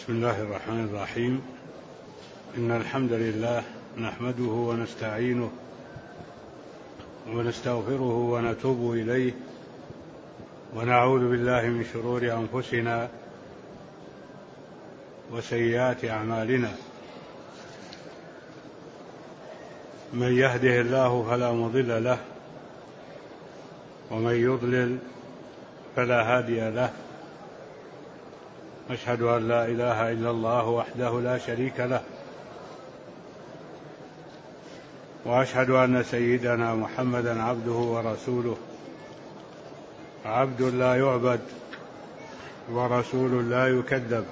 بسم الله الرحمن الرحيم. إن الحمد لله نحمده ونستعينه ونستغفره ونتوب إليه ونعوذ بالله من شرور أنفسنا وسيئات أعمالنا. من يهده الله فلا مضل له ومن يضلل فلا هادي له. أشهد أن لا إله إلا الله وحده لا شريك له، وأشهد أن سيدنا محمدا عبده ورسوله، عبد لا يعبد ورسول لا يكذب،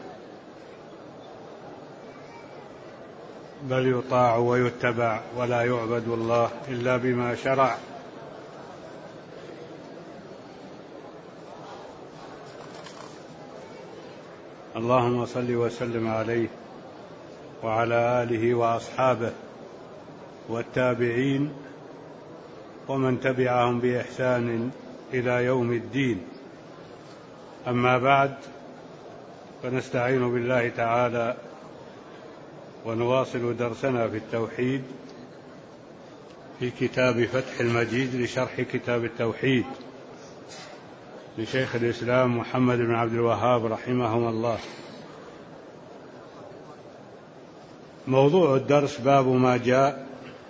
بل يطاع ويتبع ولا يعبد الله إلا بما شرع. اللهم صل وسلم عليه وعلى آله وأصحابه والتابعين ومن تبعهم بإحسان إلى يوم الدين. أما بعد، فنستعين بالله تعالى ونواصل درسنا في التوحيد في كتاب فتح المجيد لشرح كتاب التوحيد لشيخ الإسلام محمد بن عبد الوهاب رحمه الله. موضوع الدرس باب ما جاء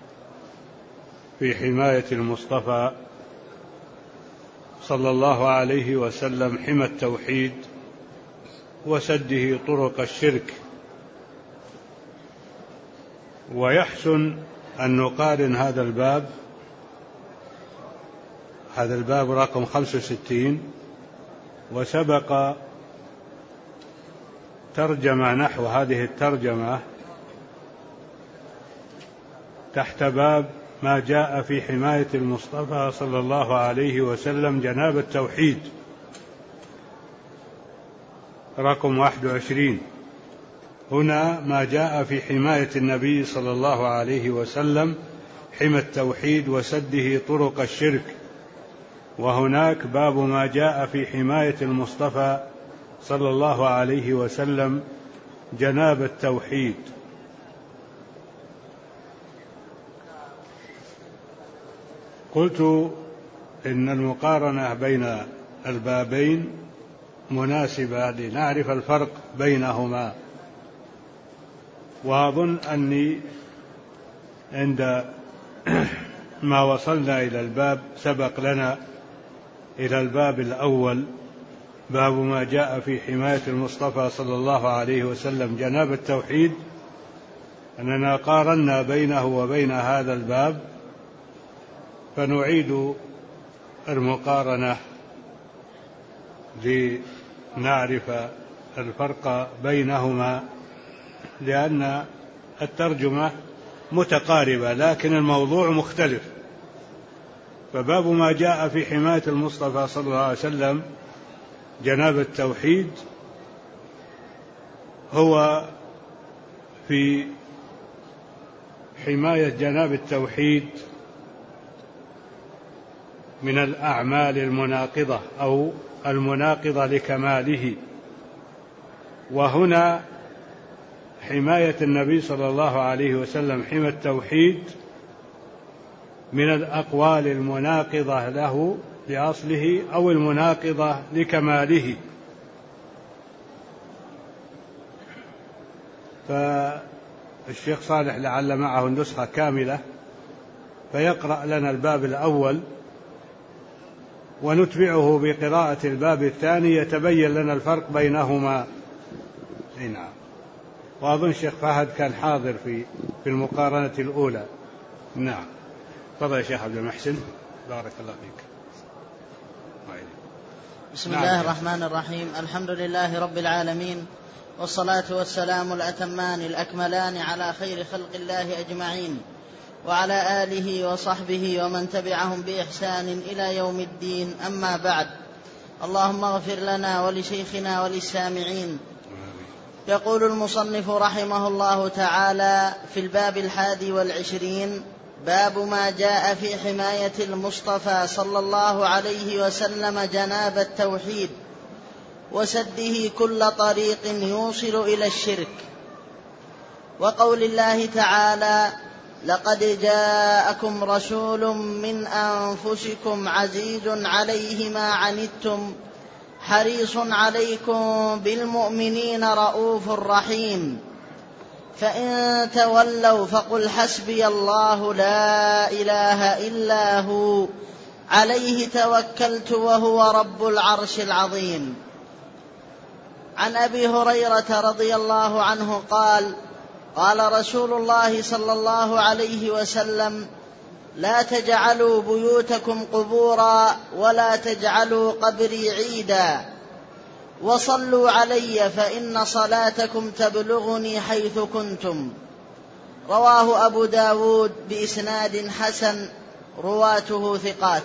في حماية المصطفى صلى الله عليه وسلم، حمى التوحيد وسده طرق الشرك. ويحسن أن نقارن هذا الباب رقم 65، وسبق ترجمة نحو هذه الترجمة تحت باب ما جاء في حماية المصطفى صلى الله عليه وسلم جناب التوحيد رقم 21. هنا ما جاء في حماية النبي صلى الله عليه وسلم حمى التوحيد وسده طرق الشرك، وهناك باب ما جاء في حماية المصطفى صلى الله عليه وسلم جناب التوحيد. قلت إن المقارنة بين البابين مناسبة لنعرف الفرق بينهما، وأظن أني عند ما وصلنا إلى الباب سبق لنا إلى الباب الأول باب ما جاء في حماية المصطفى صلى الله عليه وسلم جناب التوحيد، أننا قارنا بينه وبين هذا الباب، فنعيد المقارنة لنعرف الفرق بينهما، لأن الترجمة متقاربة لكن الموضوع مختلف. فباب ما جاء في حماية المصطفى صلى الله عليه وسلم جناب التوحيد هو في حماية جناب التوحيد من الأعمال المناقضة أو المناقضة لكماله. وهنا حماية النبي صلى الله عليه وسلم حمى التوحيد من الأقوال المناقضة له لأصله أو المناقضة لكماله. فالشيخ صالح لعل معه النسخة كاملة فيقرأ لنا الباب الأول ونتبعه بقراءة الباب الثاني يتبين لنا الفرق بينهما. نعم. وأظن الشيخ فهد كان حاضر في المقارنة الأولى. نعم. تفضل يا شيخ عبد المحسن، بارك الله فيك. بسم الله الرحمن الرحيم. الحمد لله رب العالمين، والصلاة والسلام الأتمان الأكملان على خير خلق الله أجمعين، وعلى آله وصحبه ومن تبعهم بإحسان إلى يوم الدين. أما بعد، اللهم اغفر لنا ولشيخنا وللسامعين. يقول المصنف رحمه الله تعالى في الباب 21: باب ما جاء في حماية المصطفى صلى الله عليه وسلم جناب التوحيد. وسده كل طريق يوصل إلى الشرك. وقول الله تعالى: لقد جاءكم رسول من أنفسكم عزيز عليه ما عنتم حريص عليكم بالمؤمنين رؤوف رحيم، فإن تولوا فقل حسبي الله لا إله إلا هو عليه توكلت وهو رب العرش العظيم. عن أبي هريرة رضي الله عنه قال: قال رسول الله صلى الله عليه وسلم: لا تجعلوا بيوتكم قبورا ولا تجعلوا قبري عيدا، وصلوا علي فإن صلاتكم تبلغني حيث كنتم. رواه أبو داود بإسناد حسن، رواته ثقات.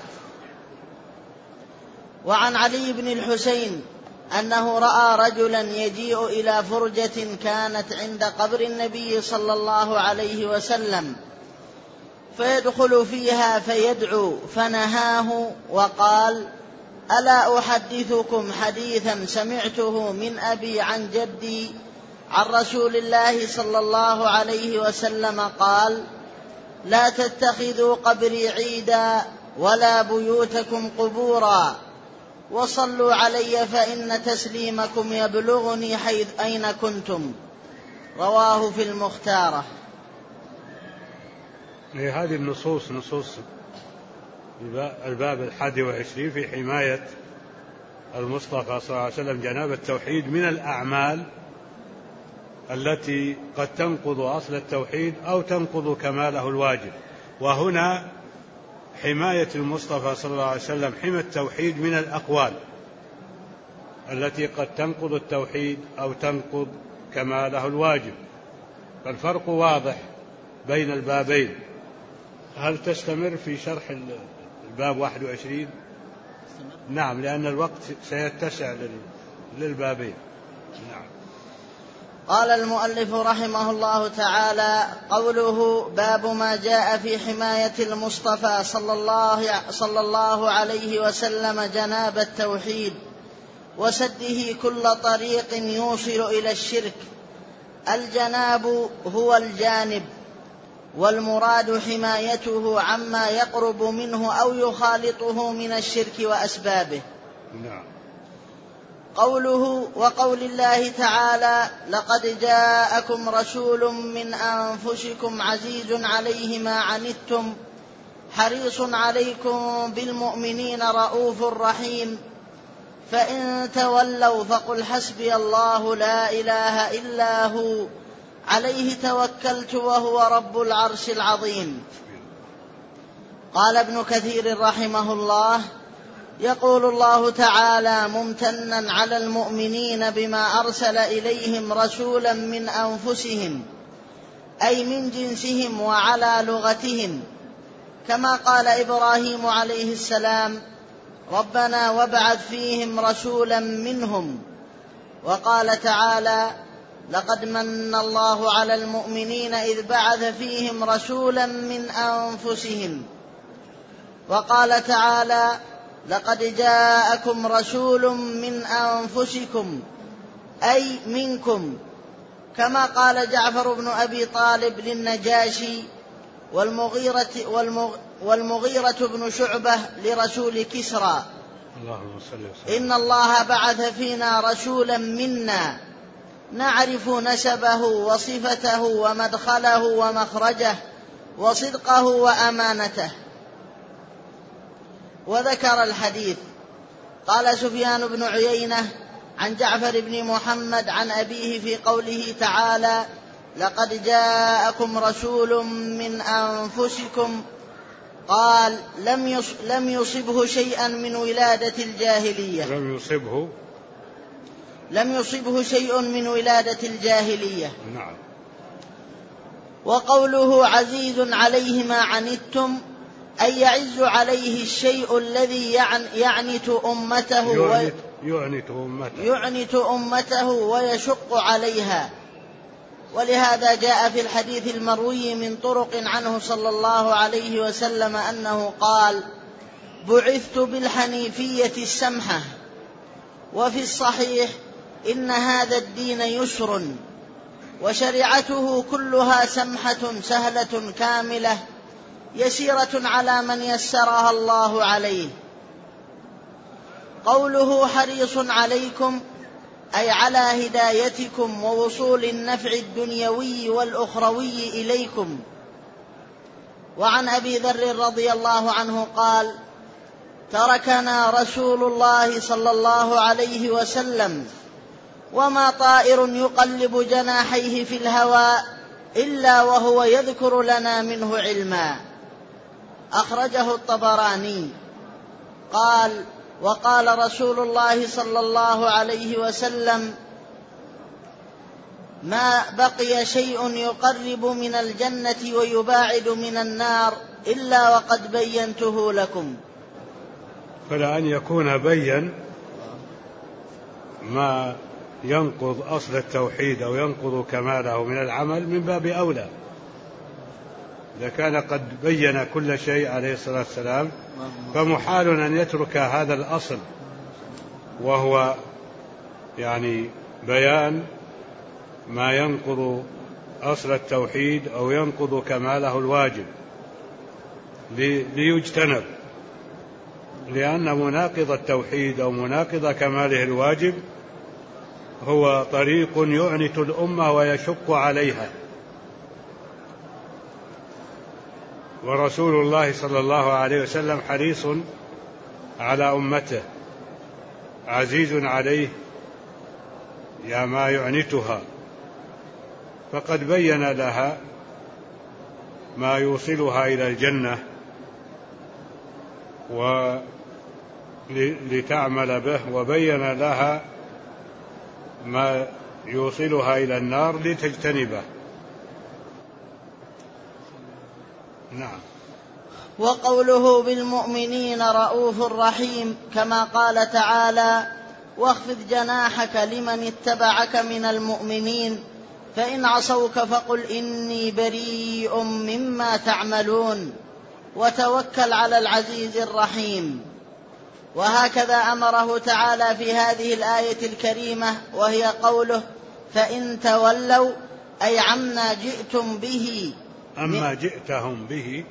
وعن علي بن الحسين أنه رأى رجلا يجيء إلى فرجة كانت عند قبر النبي صلى الله عليه وسلم، فيدخل فيها فيدعو، فنهاه وقال: ألا أحدثكم حديثا سمعته من أبي عن جدي عن رسول الله صلى الله عليه وسلم قال: لا تتخذوا قبري عيدا ولا بيوتكم قبورا، وصلوا علي فإن تسليمكم يبلغني حيث أين كنتم. رواه في المختارة. هذه النصوص نصوص الباب 21 في حماية المصطفى صلى الله عليه وسلم جناب التوحيد من الأعمال التي قد تنقض أصل التوحيد أو تنقض كماله الواجب. وهنا حماية المصطفى صلى الله عليه وسلم حمى التوحيد من الأقوال التي قد تنقض التوحيد أو تنقض كماله الواجب، فالفرق واضح بين البابين. هل تستمر في شرح الباب 21؟ نعم، لأن الوقت سيتسع للبابين. نعم. قال المؤلف رحمه الله تعالى: قوله باب ما جاء في حماية المصطفى صلى الله عليه وسلم جناب التوحيد وسده كل طريق يوصل إلى الشرك. الجناب هو الجانب، والمراد حمايته عما يقرب منه أو يخالطه من الشرك وأسبابه. نعم. قوله وقول الله تعالى: لقد جاءكم رسول من أنفسكم عزيز عليه ما عنتم حريص عليكم بالمؤمنين رؤوف رحيم، فإن تولوا فقل حسبي الله لا إله إلا هو عليه توكلت وهو رب العرش العظيم. قال ابن كثير رحمه الله: يقول الله تعالى ممتنا على المؤمنين بما أرسل إليهم رسولا من أنفسهم، أي من جنسهم وعلى لغتهم، كما قال إبراهيم عليه السلام: ربنا وابعث فيهم رسولا منهم. وقال تعالى: لقد من الله على المؤمنين إذ بعث فيهم رسولا من أنفسهم. وقال تعالى: لقد جاءكم رسول من أنفسكم أي منكم، كما قال جعفر بن أبي طالب للنجاشي والمغيرة بن شعبة لرسول كسرى: إن الله بعث فينا رسولا منا نعرف نسبه وصفته ومدخله ومخرجه وصدقه وأمانته. وذكر الحديث. قال سفيان بن عيينة عن جعفر بن محمد عن أبيه في قوله تعالى: لقد جاءكم رسول من أنفسكم، قال: لم يصبه شيئا من ولادة الجاهلية. لم يصبه شيء من ولادة الجاهلية. نعم. وقوله عزيز عليه ما عنتم، أي يعز عليه الشيء الذي يعنت أمته ويشق عليها. ولهذا جاء في الحديث المروي من طرق عنه صلى الله عليه وسلم أنه قال: بعثت بالحنيفية السمحة. وفي الصحيح إن هذا الدين يسر وشريعته كلها سمحة سهلة كاملة يسيرة على من يسرها الله عليه. قوله حريص عليكم أي على هدايتكم ووصول النفع الدنيوي والأخروي إليكم. وعن أبي ذر رضي الله عنه قال: تركنا رسول الله صلى الله عليه وسلم وما طائر يقلب جناحيه في الهواء إلا وهو يذكر لنا منه علما. أخرجه الطبراني. قال: وقال رسول الله صلى الله عليه وسلم: ما بقي شيء يقرب من الجنة ويباعد من النار إلا وقد بينته لكم. فلا أن يكون بين ما ينقض أصل التوحيد أو ينقض كماله من العمل من باب أولى. إذا كان قد بين كل شيء عليه الصلاة والسلام فمحال أن يترك هذا الأصل، وهو يعني بيان ما ينقض أصل التوحيد أو ينقض كماله الواجب ليجتنب، لأن مناقض التوحيد أو مناقض كماله الواجب هو طريق يعنت الأمة ويشق عليها. ورسول الله صلى الله عليه وسلم حريص على أمته عزيز عليه يا ما يعنتها، فقد بين لها ما يوصلها إلى الجنة ولتعمل به، وبين لها ما يوصلها إلى النار لتجتنبه. نعم. وقوله بالمؤمنين رؤوف رحيم، كما قال تعالى: واخفض جناحك لمن اتبعك من المؤمنين فإن عصوك فقل إني بريء مما تعملون وتوكل على العزيز الرحيم. وهكذا أمره تعالى في هذه الآية الكريمة، وهي قوله: فإن تولوا أي عما جئتم به أما جئتهم به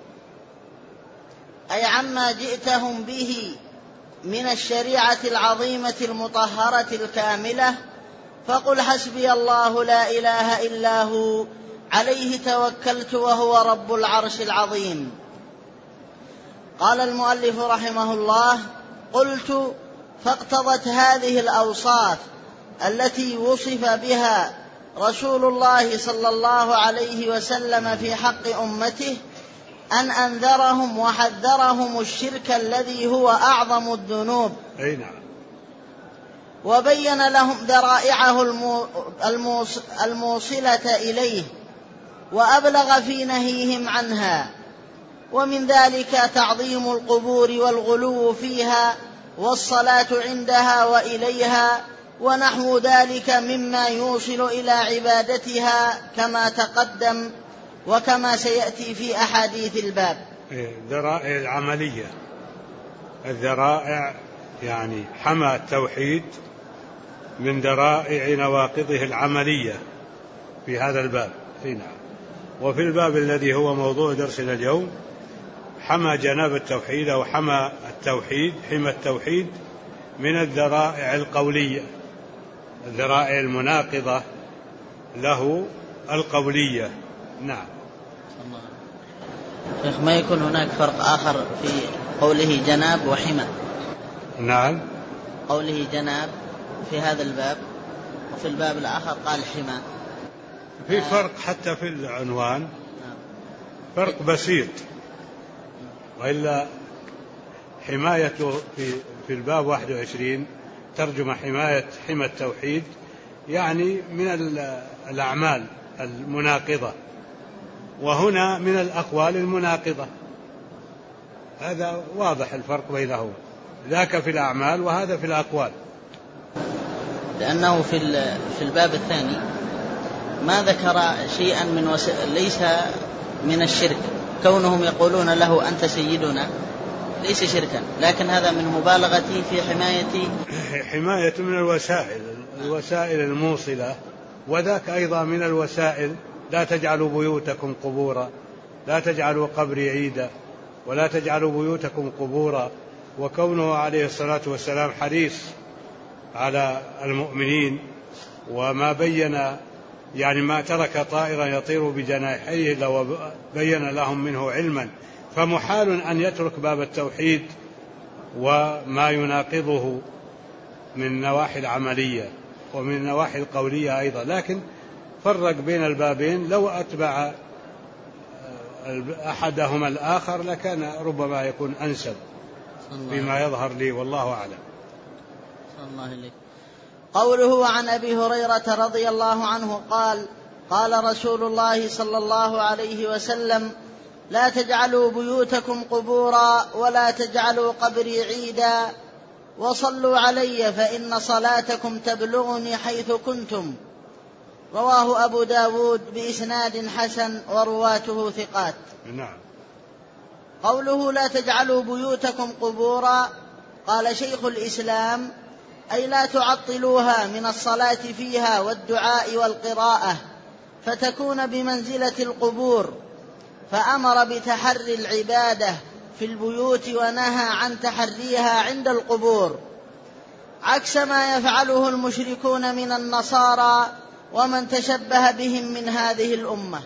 أي عما جئتهم به من الشريعة العظيمة المطهرة الكاملة فقل حسبي الله لا إله إلا هو عليه توكلت وهو رب العرش العظيم. قال المؤلف رحمه الله: قلت: فاقتضت هذه الأوصاف التي وصف بها رسول الله صلى الله عليه وسلم في حق أمته أن أنذرهم وحذرهم الشرك الذي هو أعظم الذنوب، وبين لهم ذرائعه الموصلة إليه وأبلغ في نهيهم عنها، ومن ذلك تعظيم القبور والغلو فيها والصلاة عندها وإليها ونحو ذلك مما يوصل إلى عبادتها كما تقدم وكما سيأتي في أحاديث الباب. ذرائع العملية، الذرائع يعني حمى التوحيد من ذرائع نواقضه العملية في هذا الباب. نعم. وفي الباب الذي هو موضوع درسنا اليوم حمى جناب التوحيد أو حمى التوحيد، حمى التوحيد من الذرائع القولية، الذرائع المناقضة له القولية. نعم. شيخ، ما يكون هناك فرق آخر في قوله جناب وحمى؟ نعم. قوله جناب في هذا الباب وفي الباب الآخر قال حمى، في فرق حتى في العنوان، فرق بسيط، وإلا حمايته في الباب 21 ترجمة حمى التوحيد يعني من الأعمال المناقضة، وهنا من الأقوال المناقضة. هذا واضح الفرق بينهما، ذاك في الأعمال وهذا في الأقوال. لأنه في الباب الثاني ما ذكر شيئا ليس من الشرك، كونهم يقولون له أنت سيدنا ليس شركا، لكن هذا من مبالغتي في حماية من الوسائل الموصلة، وذاك أيضا من الوسائل. لا تجعلوا بيوتكم قبورا، لا تجعلوا قبري عيدا، ولا تجعلوا بيوتكم قبورا. وكونه عليه الصلاة والسلام حريص على المؤمنين، وما بين يعني ما ترك طائرا يطير بجناحيه لو بين لهم منه علما، فمحال أن يترك باب التوحيد وما يناقضه من النواحي العملية ومن النواحي القولية أيضا، لكن فرق بين البابين. لو أتبع أحدهما الآخر لكان ربما يكون أنسب بما يظهر لي، والله أعلم. الله إليك. قوله عن أبي هريرة رضي الله عنه قال: قال رسول الله صلى الله عليه وسلم: لا تجعلوا بيوتكم قبورا ولا تجعلوا قبري عيدا، وصلوا علي فإن صلاتكم تبلغني حيث كنتم. رواه أبو داود بإسناد حسن ورواته ثقات. نعم. قوله لا تجعلوا بيوتكم قبورا، قال شيخ الإسلام: أي لا تعطلوها من الصلاة فيها والدعاء والقراءة فتكون بمنزلة القبور، فأمر بتحري العبادة في البيوت ونهى عن تحريها عند القبور، عكس ما يفعله المشركون من النصارى ومن تشبه بهم من هذه الأمة.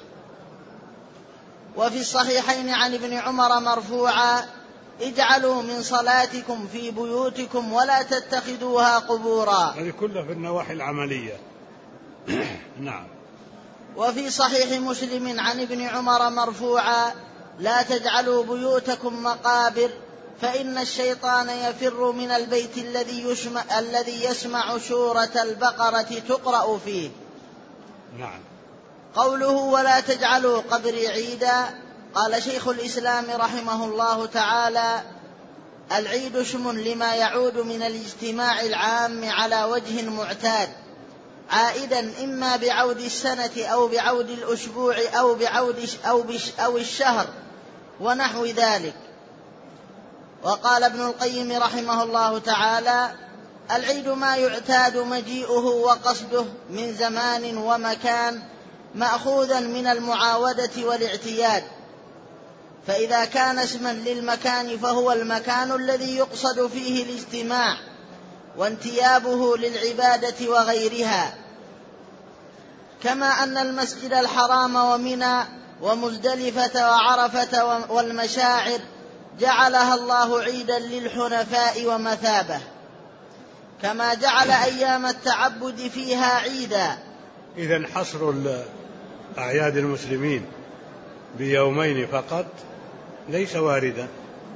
وفي الصحيحين عن ابن عمر مرفوعا: اجعلوا من صلاتكم في بيوتكم ولا تتخذوها قبورا. هذه كلها في النواحي العملية. نعم. وفي صحيح مسلم عن ابن عمر مرفوعا: لا تجعلوا بيوتكم مقابر فإن الشيطان يفر من البيت الذي يسمع سورة البقرة تقرأ فيه. نعم. قوله ولا تجعلوا قبري عيدا، قال شيخ الإسلام رحمه الله تعالى: العيد اسم لما يعود من الاجتماع العام على وجه معتاد، عائدا إما بعود السنة أو بعود الأسبوع أو الشهر ونحو ذلك. وقال ابن القيم رحمه الله تعالى: العيد ما يعتاد مجيئه وقصده من زمان ومكان، مأخوذا من المعاودة والاعتياد، فإذا كان اسما للمكان فهو المكان الذي يقصد فيه الاجتماع وانتيابه للعبادة وغيرها، كما أن المسجد الحرام ومنى ومزدلفة وعرفة والمشاعر جعلها الله عيدا للحنفاء ومثابة، كما جعل أيام التعبد فيها عيدا. إذن حصر أعياد المسلمين بيومين فقط ليس واردا.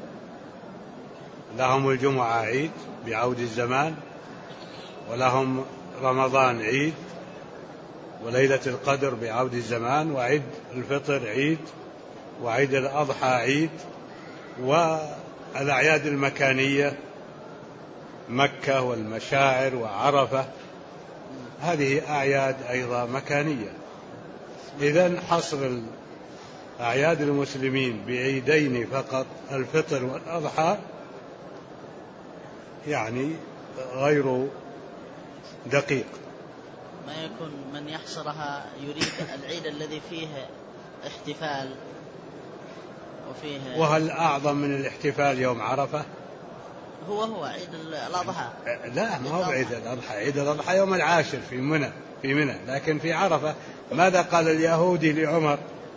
لهم الجمعة عيد بعود الزمان، ولهم رمضان عيد، وليلة القدر بعود الزمان، وعيد الفطر عيد، وعيد الأضحى عيد، والأعياد المكانية مكة والمشاعر وعرفة، هذه أعياد أيضا مكانية. إذن حصر أعياد المسلمين بعيدين فقط، الفطر والأضحى، يعني غير دقيق. ما يكون من يحصرها يريد العيد الذي فيه احتفال وفيه. وهل أعظم من الاحتفال يوم عرفة؟ هو عيد الأضحى. لا، ما هو عيد الأضحى. عيد الأضحى يوم العاشر في منى، لكن في عرفة ماذا قال اليهودي لعمر؟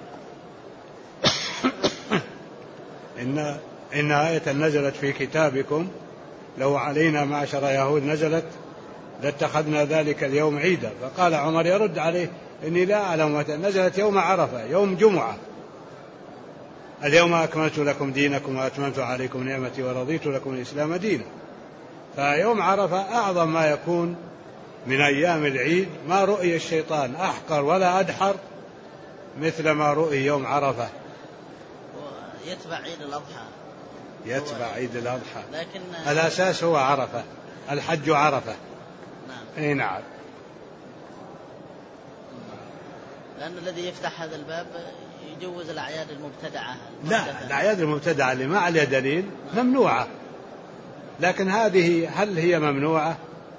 إن آية نزلت في كتابكم لو علينا معشر يهود نزلت لاتخذنا ذلك اليوم عيدا. فقال عمر يرد عليه: إني لا أعلم متى نزلت، يوم عرفة يوم جمعة. اليوم أكملت لكم دينكم وأتممت عليكم نعمتي ورضيت لكم الإسلام دينا. فيوم عرفة أعظم ما يكون من أيام العيد، ما رؤي الشيطان أحقر ولا أدحر مثل ما رؤي يوم عرفة. يتبع عيد الأضحى. يتبع عيد الأضحى، لكن الأساس هو عرفة، الحج عرفة. نعم. أي نعم. لأن الذي يفتح هذا الباب يجوز الأعياد المبتدعة. لا، الأعياد المبتدعة اللي ما عليها دليل ممنوعة، لكن هذه هل هي ممنوعة؟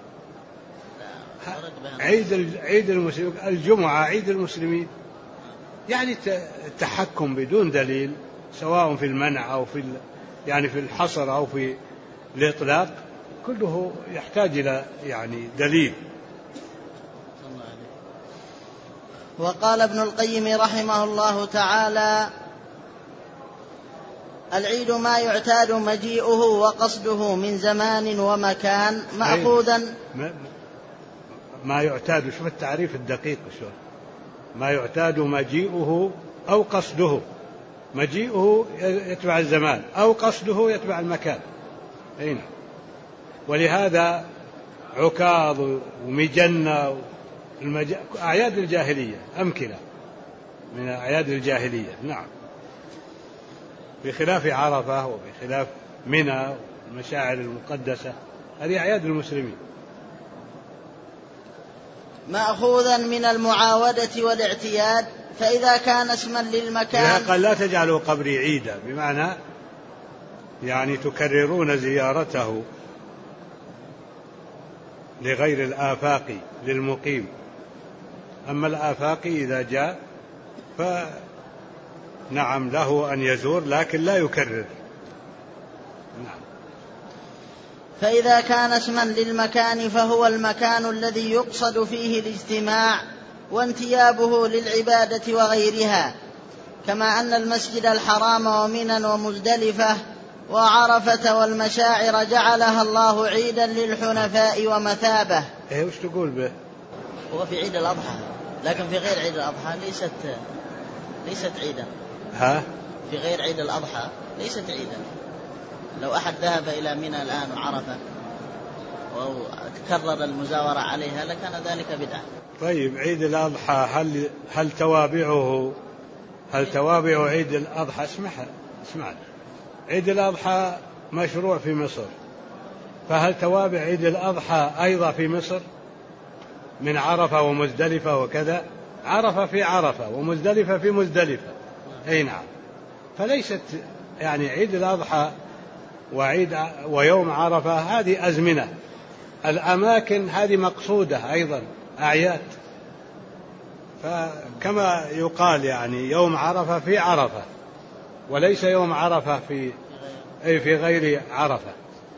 عيد المسلمين، الجمعة عيد المسلمين، يعني التحكم بدون دليل سواء في المنع أو في يعني في الحصر أو في الإطلاق كله يحتاج إلى يعني دليل. وقال ابن القيم رحمه الله تعالى: العيد ما يعتاد مجيئه وقصده من زمان ومكان مأخوذا. ما يعتاد، شوف التعريف الدقيق شو ما يعتاد مجيئه أو قصده. مجيئه يتبع الزمان أو قصده يتبع المكان. هنا ولهذا عكاظ ومجنة أعياد الجاهلية أمثلة من أعياد الجاهلية. نعم، بخلاف عرفة وبخلاف منى والمشاعر المقدسة، هذه أعياد المسلمين. مأخوذا من المعاودة والاعتياد، فإذا كان اسما للمكان. قال لا تجعلوا قبري عيدا، بمعنى يعني تكررون زيارته لغير الآفاقي للمقيم. أما الآفاقي إذا جاء فنعم له أن يزور لكن لا يكرر. نعم. فإذا كان اسما للمكان فهو المكان الذي يقصد فيه الاجتماع وانتيابه للعبادة وغيرها، كما أن المسجد الحرام ومنى ومزدلفة وعرفة والمشاعر جعلها الله عيدا للحنفاء ومثابة. وش تقول به؟ هو في عيد الأضحى، لكن في غير عيد الأضحى ليست عيدا. في غير عيد الأضحى ليست عيدا. لو أحد ذهب إلى منى الآن وعرفة وتكرر المزاورة عليها لكان ذلك بدعة. طيب عيد الأضحى هل توابع عيد الأضحى؟ اسمعنا، عيد الأضحى مشروع في مصر، فهل توابع عيد الأضحى أيضا في مصر من عرفة ومزدلفة وكذا؟ عرفة في عرفة ومزدلفة في مزدلفة. أي نعم. فليست يعني عيد الأضحى ويوم عرفة هذه أزمنة، الأماكن هذه مقصودة أيضا أعياد. فكما يقال يعني يوم عرفة في عرفة وليس يوم عرفة في غير عرفة.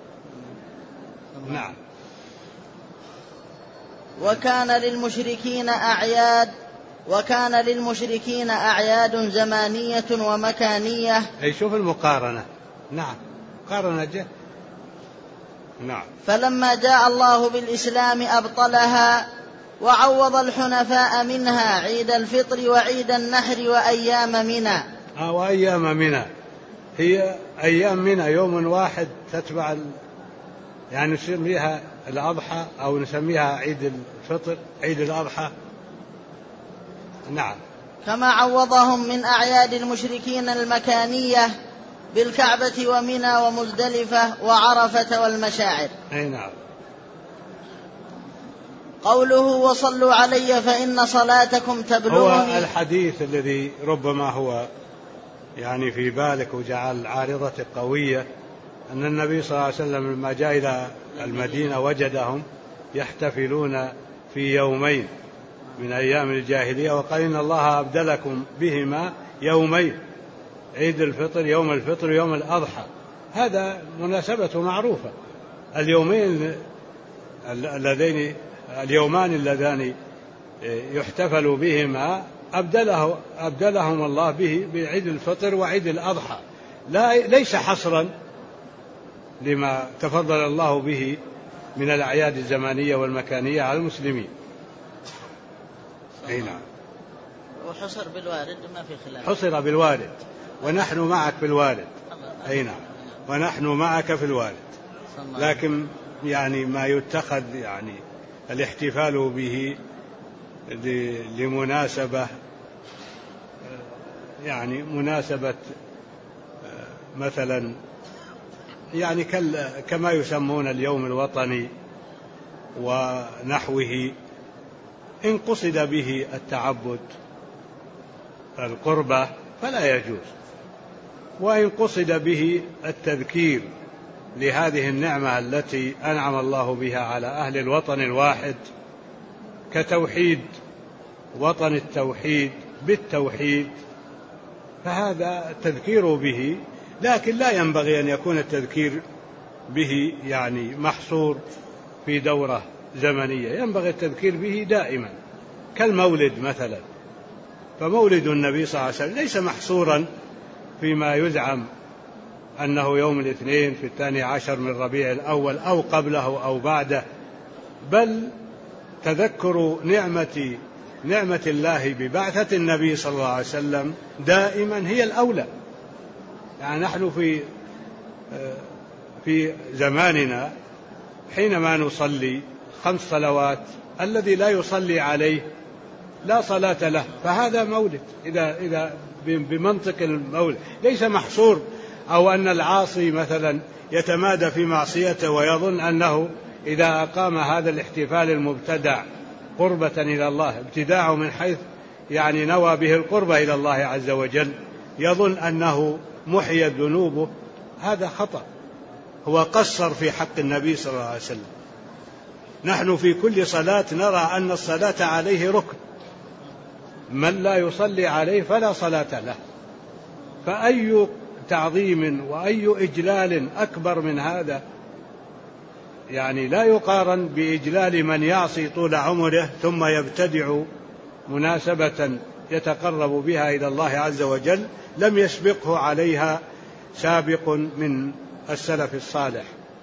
نعم. وكان للمشركين أعياد زمانية ومكانية. أي شوف المقارنة. نعم، مقارنة. نعم. فلما جاء الله بالإسلام أبطلها وعوض الحنفاء منها عيد الفطر وعيد النحر وأيام منى. وأيام منى هي أيام منى يوم واحد تتبع يعني نسميها الأضحى أو نسميها عيد الفطر عيد الأضحى. نعم. كما عوضهم من أعياد المشركين المكانية بالكعبة ومنى ومزدلفة وعرفة والمشاعر. أي نعم. قوله وصلوا علي فإن صلاتكم تبلغني، هو الحديث الذي ربما هو يعني في بالك وجعل عارضته قوية، أن النبي صلى الله عليه وسلم لما جاء إلى المدينة وجدهم يحتفلون في يومين من أيام الجاهلية، وقال إن الله أبدلكم بهما يومين، عيد الفطر يوم الفطر يوم الأضحى. هذا مناسبة معروفة. اليومان اللذان يحتفل بهما أبدلهم الله به بعيد الفطر وعيد الأضحى، ليس حصرا لما تفضل الله به من الأعياد الزمانية والمكانية على المسلمين. أي نعم. وحصر بالوارد ما في خلاف. حصر بالوارد ونحن معك في الوارد. أي نعم، ونحن معك في الوارد. لكن يعني ما يتخذ يعني الاحتفال به لمناسبة يعني مناسبة مثلا يعني كما يسمون اليوم الوطني ونحوه، إن قصد به التعبد القربة فلا يجوز. وإن قصد به التذكير لهذه النعمة التي أنعم الله بها على أهل الوطن الواحد كتوحيد وطن التوحيد بالتوحيد، فهذا التذكير به، لكن لا ينبغي أن يكون التذكير به يعني محصور في دورة زمنية، ينبغي التذكير به دائما، كالمولد مثلا. فمولد النبي صلى الله عليه وسلم ليس محصورا فيما يزعم أنه يوم الاثنين في 12 من ربيع الأول أو قبله أو بعده، بل تذكر نعمة الله ببعثة النبي صلى الله عليه وسلم دائما هي الأولى. يعني نحن في زماننا حينما نصلي 5 صلوات الذي لا يصلي عليه لا صلاة له، فهذا مولد إذا بمنطق المولد، ليس محصور. أو أن العاصي مثلا يتمادى في معصيته ويظن أنه إذا أقام هذا الاحتفال المبتدع قربة إلى الله، ابتداعه من حيث يعني نوى به القربة إلى الله عز وجل، يظن أنه محيت ذنوبه، هذا خطأ. هو قصر في حق النبي صلى الله عليه وسلم. نحن في كل صلاة نرى أن الصلاة عليه ركن، من لا يصلي عليه فلا صلاة له. فأي تعظيم وأي إجلال أكبر من هذا؟ يعني لا يقارن بإجلال من يعصي طول عمره ثم يبتدع مناسبة يتقرب بها إلى الله عز وجل لم يسبقه عليها سابق من السلف الصالح.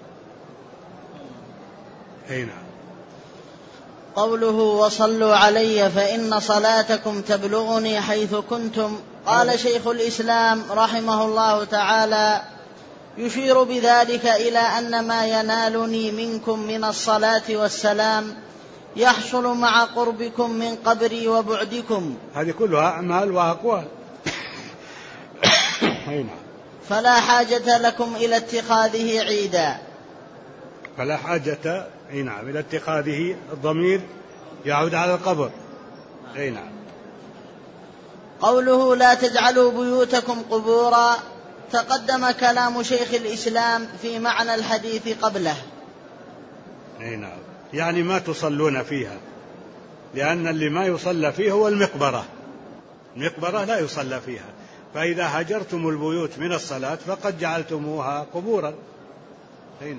هنا قوله وصلوا علي فإن صلاتكم تبلغني حيث كنتم. قال شيخ الإسلام رحمه الله تعالى: يشير بذلك إلى أن ما ينالني منكم من الصلاة والسلام يحصل مع قربكم من قبري وبعدكم. هذه كلها أعمال وأقوال. فلا حاجة لكم إلى اتخاذه عيدا. فلا حاجة إلى اتخاذه، الضمير يعود على القبر. نعم. قوله لا تجعلوا بيوتكم قبورا، تقدم كلام شيخ الإسلام في معنى الحديث قبله. نعم، يعني ما تصلون فيها، لأن اللي ما يصلى فيه هو المقبرة لا يصلى فيها، فإذا هجرتم البيوت من الصلاة فقد جعلتموها قبورا. نعم.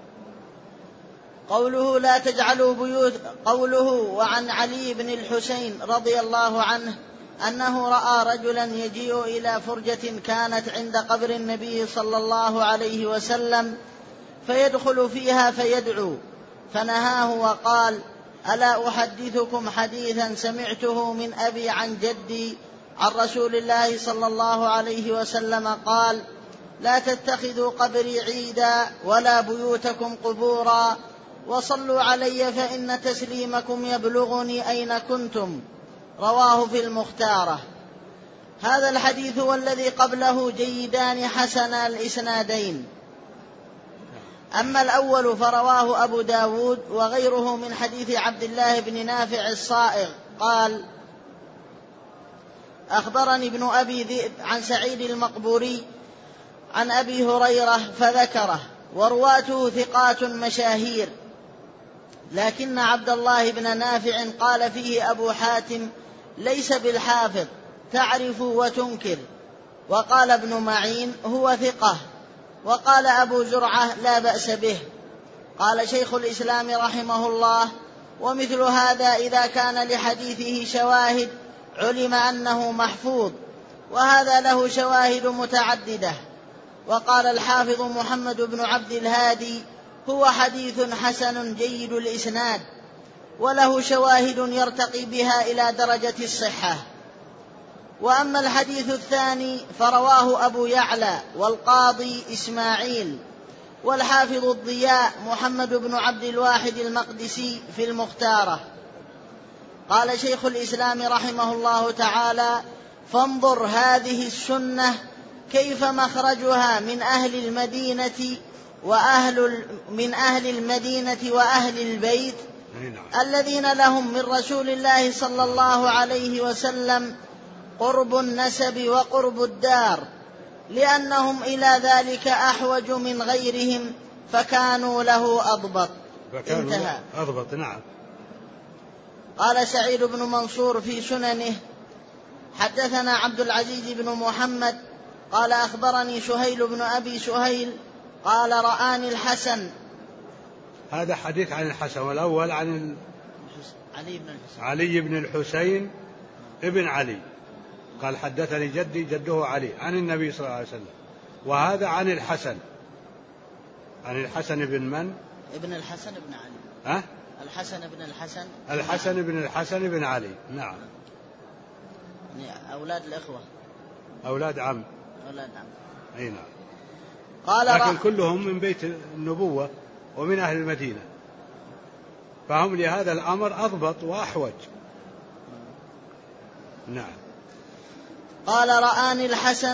قوله لا تجعلوا بيوت، قوله وعن علي بن الحسين رضي الله عنه أنه رأى رجلا يجيء إلى فرجة كانت عند قبر النبي صلى الله عليه وسلم فيدخل فيها فيدعو، فنهاه وقال: ألا أحدثكم حديثا سمعته من أبي عن جدي عن رسول الله صلى الله عليه وسلم قال: لا تتخذوا قبري عيدا ولا بيوتكم قبورا، وصلوا علي فإن تسليمكم يبلغني أين كنتم. رواه في المختارة. هذا الحديث والذي قبله جيدان حسن الإسنادين. أما الأول فرواه أبو داود وغيره من حديث عبد الله بن نافع الصائغ قال: أخبرني ابن أبي ذئب عن سعيد المقبوري عن أبي هريرة فذكره، ورواته ثقات مشاهير، لكن عبد الله بن نافع قال فيه أبو حاتم: ليس بالحافظ، تعرف وتنكر. وقال ابن معين: هو ثقة. وقال أبو زرعة: لا بأس به. قال شيخ الإسلام رحمه الله: ومثل هذا إذا كان لحديثه شواهد علم أنه محفوظ، وهذا له شواهد متعددة. وقال الحافظ محمد بن عبد الهادي: هو حديث حسن جيد الإسناد، وله شواهد يرتقي بها إلى درجة الصحة. وأما الحديث الثاني فرواه أبو يعلى والقاضي إسماعيل والحافظ الضياء محمد بن عبد الواحد المقدسي في المختارة. قال شيخ الإسلام رحمه الله تعالى: فانظر هذه السنة كيف مخرجها من أهل المدينة وأهل البيت الذين لهم من رسول الله صلى الله عليه وسلم قرب النسب وقرب الدار، لأنهم إلى ذلك أحوج من غيرهم فكانوا له أضبط. انتهى. أضبط. نعم. قال سعيد بن منصور في سننه: حدثنا عبد العزيز بن محمد قال أخبرني سهيل بن أبي سهيل قال رآني الحسن. هذا حديث عن الحسن، والأول عن علي بن الحسين ابن علي قال حدثني جدي جده علي عن النبي صلى الله عليه وسلم. وهذا عن الحسن. عن الحسن بن من؟ ابن الحسن بن علي. الحسن بن الحسن. الحسن بن الحسن بن علي. نعم. أولاد الإخوة. أولاد عم. أولاد عم. أي نعم. قال لكن كلهم من بيت النبوة ومن أهل المدينة، فهم لهذا الأمر أضبط وأحوج. نعم. قال رآني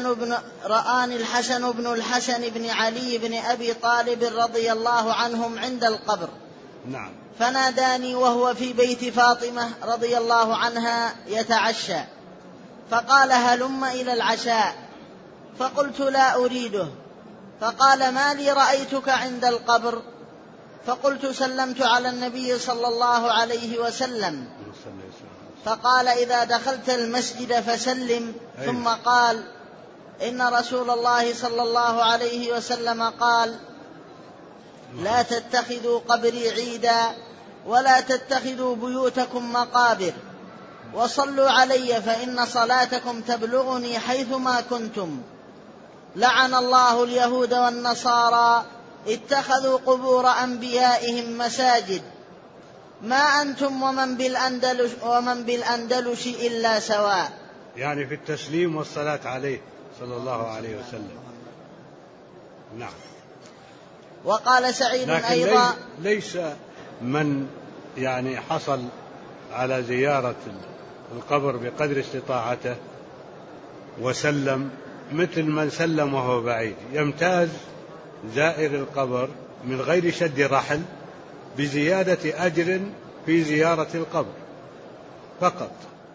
الحسن بن الحسن بن علي بن أبي طالب رضي الله عنهم عند القبر. نعم. فناداني وهو في بيت فاطمة رضي الله عنها يتعشى، فقال: هلم إلى العشاء. فقلت: لا أريده. فقال: ما لي رأيتك عند القبر؟ فقلت: سلمت على النبي صلى الله عليه وسلم. فقال: إذا دخلت المسجد فسلم. ثم قال: إن رسول الله صلى الله عليه وسلم قال: لا تتخذوا قبري عيدا ولا تتخذوا بيوتكم مقابر، وصلوا علي فإن صلاتكم تبلغني حيثما كنتم. لعن الله اليهود والنصارى اتخذوا قبور أنبيائهم مساجد، ما أنتم ومن بالأندلس إلا سواء. يعني في التسليم والصلاة عليه صلى الله عليه وسلم. نعم. وقال سعيد أيضا: ليس من يعني حصل على زيارة القبر بقدر استطاعته وسلم مثل من سلم وهو بعيد، يمتاز زائر القبر من غير شد رحل بزيادة أجر في زيارة القبر فقط.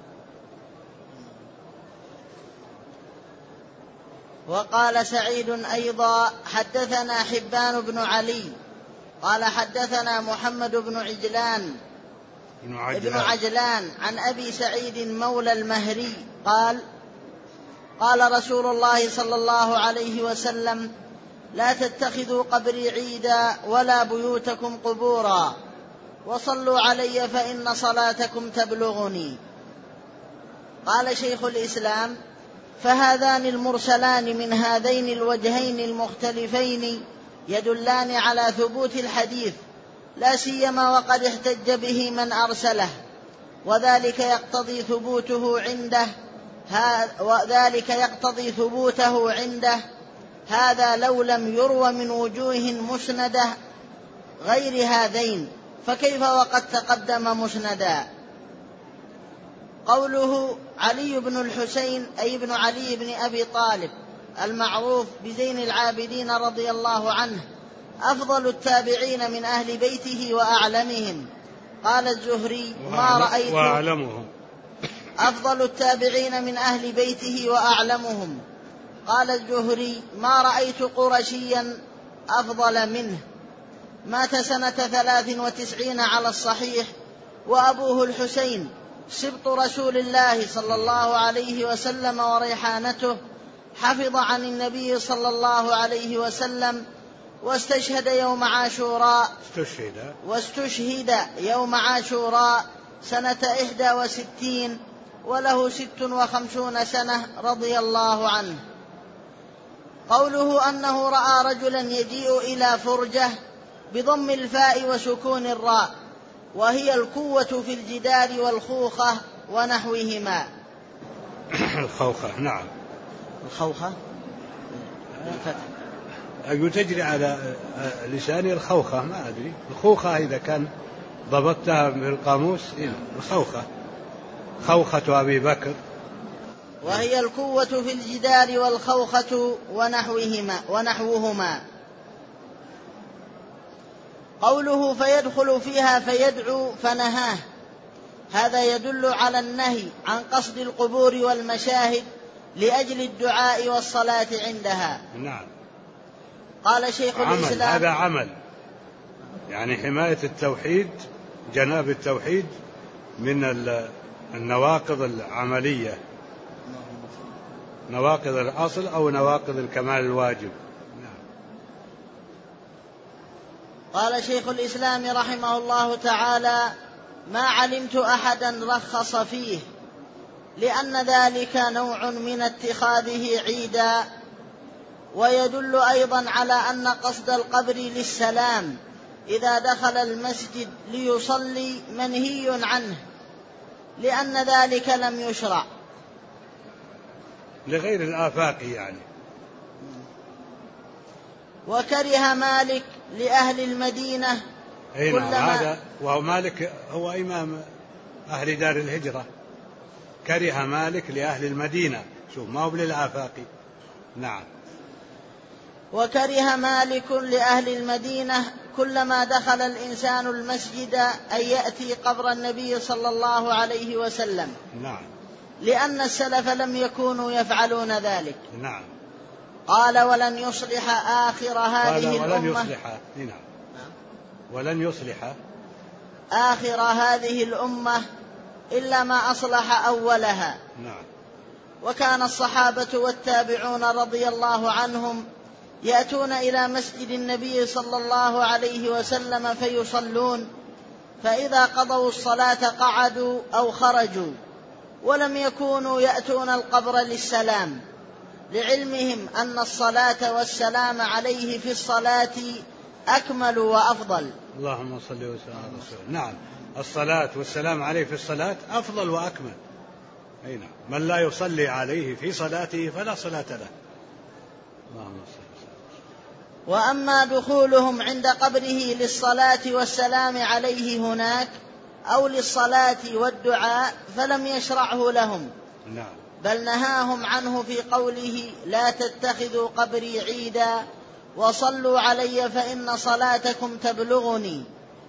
وقال سعيد أيضا: حدثنا حبان بن علي قال حدثنا محمد بن عجلان عن أبي سعيد مولى المهري قال: قال رسول الله صلى الله عليه وسلم: لا تتخذوا قبري عيدا ولا بيوتكم قبورا، وصلوا علي فإن صلاتكم تبلغني. قال شيخ الإسلام: فهذان المرسلان من هذين الوجهين المختلفين يدلان على ثبوت الحديث، لا سيما وقد احتج به من أرسله، وذلك يقتضي ثبوته عنده هذا لو لم يروى من وجوه مسندة غير هذين، فكيف وقد تقدم مسندا. قوله علي بن الحسين أي ابن علي بن أبي طالب المعروف بزين العابدين رضي الله عنه أفضل التابعين من أهل بيته وأعلمهم. قال الزهري: ما رأيت وأعلمهم. أفضل التابعين من أهل بيته وأعلمهم. قال الزهري: ما رأيت قرشيا أفضل منه. مات سنة 93 على الصحيح، وأبوه الحسين سبط رسول الله صلى الله عليه وسلم وريحانته، حفظ عن النبي صلى الله عليه وسلم، واستشهد يوم عاشوراء سنة 61 وله 56 سنة رضي الله عنه. قوله أنه رأى رجلا يجيء إلى فرجة بضم الفاء وسكون الراء، وهي القوة في الجدار والخوخة ونحوهما. الخوخة. نعم. الخوخة أقول تجري على لساني الخوخة، ما أدري. الخوخة إذا كان ضبطتها من القاموس. الخوخة خوخة أبي بكر، وهي القوة في الجدار والخوخة ونحوهما. قوله فيدخل فيها فيدعو فنهاه، هذا يدل على النهي عن قصد القبور والمشاهد لأجل الدعاء والصلاة عندها. نعم. قال شيخ الإسلام هذا عمل، يعني حماية التوحيد، جناب التوحيد من النواقض العملية، نواقض الأصل أو نواقض الكمال الواجب. قال شيخ الإسلام رحمه الله تعالى: ما علمت أحدا رخص فيه، لأن ذلك نوع من اتخاذه عيدا. ويدل أيضا على أن قصد القبر للسلام إذا دخل المسجد ليصلي منهي عنه، لأن ذلك لم يشرع لغير الآفاق يعني. وكره مالك لأهل المدينة هذا، وهو مالك هو إمام أهل دار الهجرة، كره مالك لأهل المدينة، شوف ما هو للآفاق. نعم. وكره مالك لأهل المدينة كلما دخل الإنسان المسجد أن يأتي قبر النبي صلى الله عليه وسلم. نعم. لأن السلف لم يكونوا يفعلون ذلك. نعم. قال: ولن يصلح آخر هذه الأمة. ولن يصلح آخر هذه الأمة إلا ما أصلح أولها. نعم. وكان الصحابة والتابعون رضي الله عنهم يأتون إلى مسجد النبي صلى الله عليه وسلم فيصلون، فإذا قضوا الصلاة قعدوا أو خرجوا، ولم يكونوا يأتون القبر للسلام، لعلمهم أن الصلاة والسلام عليه في الصلاة أكمل وأفضل. اللهم صل وسلم على رسول الله. نعم، الصلاة والسلام عليه في الصلاة أفضل وأكمل. أي نعم. من لا يصلي عليه في صلاته فلا صلاة له. اللهم صل وسلم. وأما دخولهم عند قبره للصلاة والسلام عليه هناك أو للصلاة والدعاء فلم يشرعه لهم. نعم. بل نهاهم عنه في قوله: لا تتخذوا قبري عيدا وصلوا علي فإن صلاتكم تبلغني.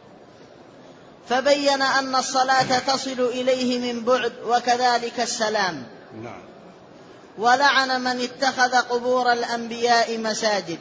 فبين أن الصلاة تصل إليه من بعد، وكذلك السلام. نعم. ولعن من اتخذ قبور الأنبياء مساجد.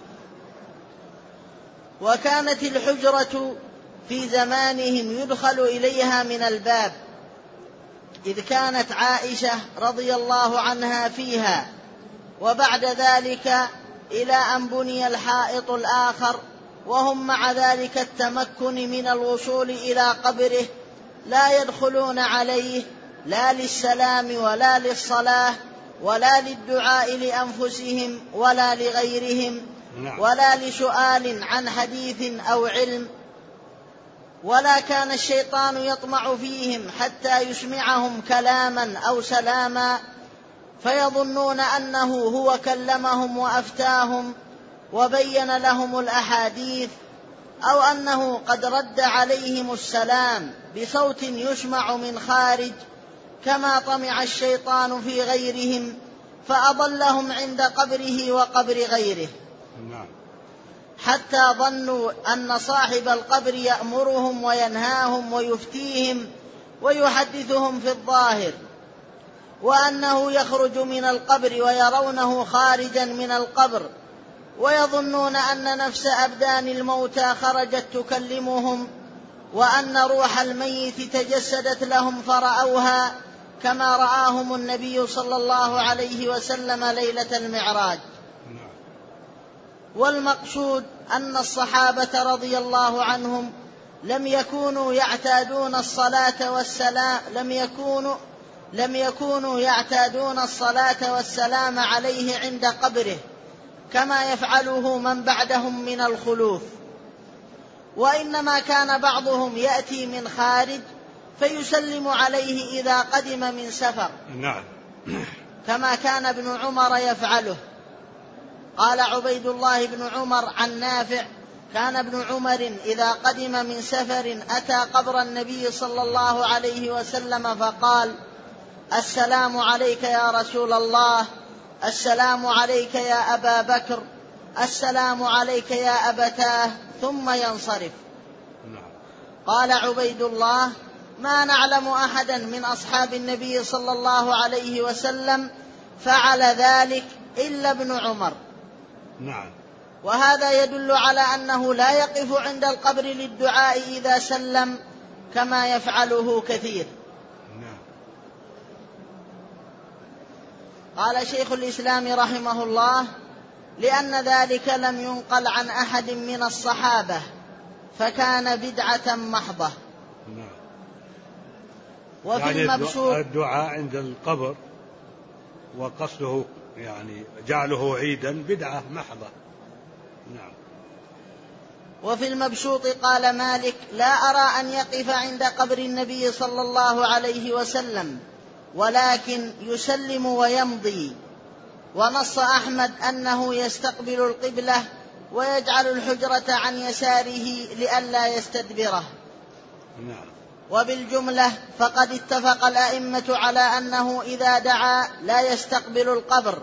وكانت الحجرة في زمانهم يدخل إليها من الباب، إذ كانت عائشة رضي الله عنها فيها، وبعد ذلك إلى أن بني الحائط الآخر، وهم مع ذلك التمكن من الوصول إلى قبره لا يدخلون عليه لا للسلام ولا للصلاة ولا للدعاء لأنفسهم ولا لغيرهم ولا لسؤال عن حديث أو علم، ولا كان الشيطان يطمع فيهم حتى يسمعهم كلاما أو سلاما فيظنون أنه هو كلمهم وأفتاهم وبين لهم الأحاديث، أو أنه قد رد عليهم السلام بصوت يسمع من خارج، كما طمع الشيطان في غيرهم فأضلهم عند قبره وقبر غيره، حتى ظنوا أن صاحب القبر يأمرهم وينهاهم ويفتيهم ويحدثهم في الظاهر، وأنه يخرج من القبر ويرونه خارجا من القبر، ويظنون أن نفس أبدان الموتى خرجت تكلمهم، وأن روح الميت تجسدت لهم فرأوها كما رآهم النبي صلى الله عليه وسلم ليلة المعراج. والمقصود أن الصحابة رضي الله عنهم لم يكونوا يعتادون الصلاة والسلام عليه عند قبره كما يفعله من بعدهم من الخلوف، وإنما كان بعضهم يأتي من خارج فيسلم عليه إذا قدم من سفر، كما كان ابن عمر يفعله. قال عبيد الله بن عمر عن نافع: كان ابن عمر إذا قدم من سفر أتى قبر النبي صلى الله عليه وسلم فقال: السلام عليك يا رسول الله، السلام عليك يا أبا بكر، السلام عليك يا أبتاه، ثم ينصرف. قال عبيد الله: ما نعلم أحدا من أصحاب النبي صلى الله عليه وسلم فعل ذلك إلا ابن عمر. نعم. وهذا يدل على أنه لا يقف عند القبر للدعاء إذا سلم كما يفعله كثير. نعم. قال شيخ الإسلام رحمه الله: لأن ذلك لم ينقل عن أحد من الصحابة فكان بدعة محضة. نعم. وفي يعني المبسوط الدعاء عند القبر وقصده يعني جعله عيدا بدعة محضة. نعم. وفي المبسوط قال مالك: لا أرى أن يقف عند قبر النبي صلى الله عليه وسلم ولكن يسلم ويمضي. ونص أحمد أنه يستقبل القبلة ويجعل الحجرة عن يساره لئلا يستدبره. نعم. وبالجملة فقد اتفق الأئمة على أنه إذا دعا لا يستقبل القبر،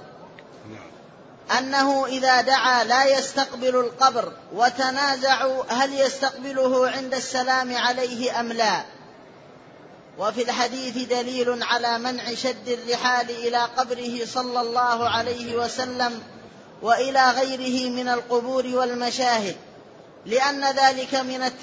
أنه إذا دعا لا يستقبل القبر، وتنازعوا هل يستقبله عند السلام عليه أم لا. وفي الحديث دليل على منع شد الرحال إلى قبره صلى الله عليه وسلم وإلى غيره من القبور والمشاهد، لأن ذلك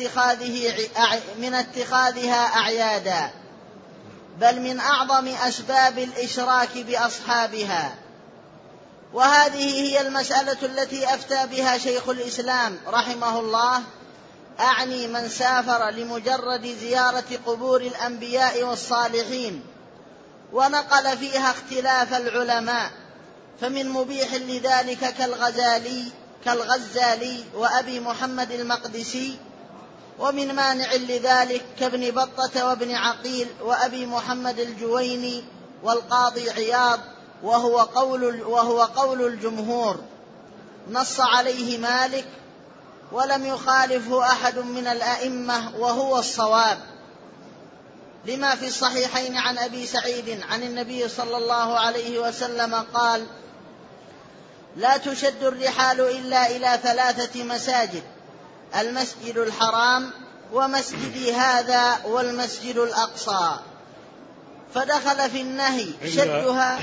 من اتخاذها أعيادا، بل من أعظم أسباب الإشراك بأصحابها. وهذه هي المسألة التي أفتى بها شيخ الإسلام رحمه الله، أعني من سافر لمجرد زيارة قبور الأنبياء والصالحين، ونقل فيها اختلاف العلماء، فمن مبيح لذلك كالغزالي وأبي محمد المقدسي، ومن مانع لذلك كابن بطة وابن عقيل وأبي محمد الجويني والقاضي عياض، وهو قول الجمهور نص عليه مالك ولم يخالفه أحد من الأئمة، وهو الصواب، لما في الصحيحين عن أبي سعيد عن النبي صلى الله عليه وسلم قال: لا تشد الرحال إلا إلى 3 مساجد: المسجد الحرام ومسجدي هذا والمسجد الأقصى. فدخل في النهي شدها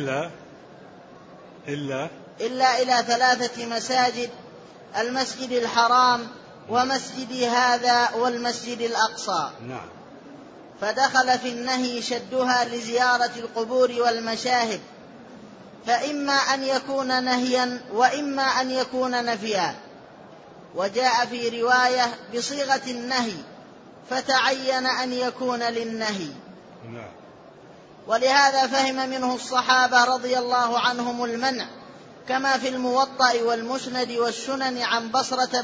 إلا إلى 3 مساجد: المسجد الحرام ومسجدي هذا والمسجد الأقصى. نعم. فدخل في النهي شدها لزيارة القبور والمشاهد، فإما أن يكون نهيا وإما أن يكون نفيا. وجاء في رواية بصيغة النهي فتعين أن يكون للنهي. نعم. ولهذا فهم منه الصحابة رضي الله عنهم المنع، كما في الموطأ والمسند والسنن عن بصرة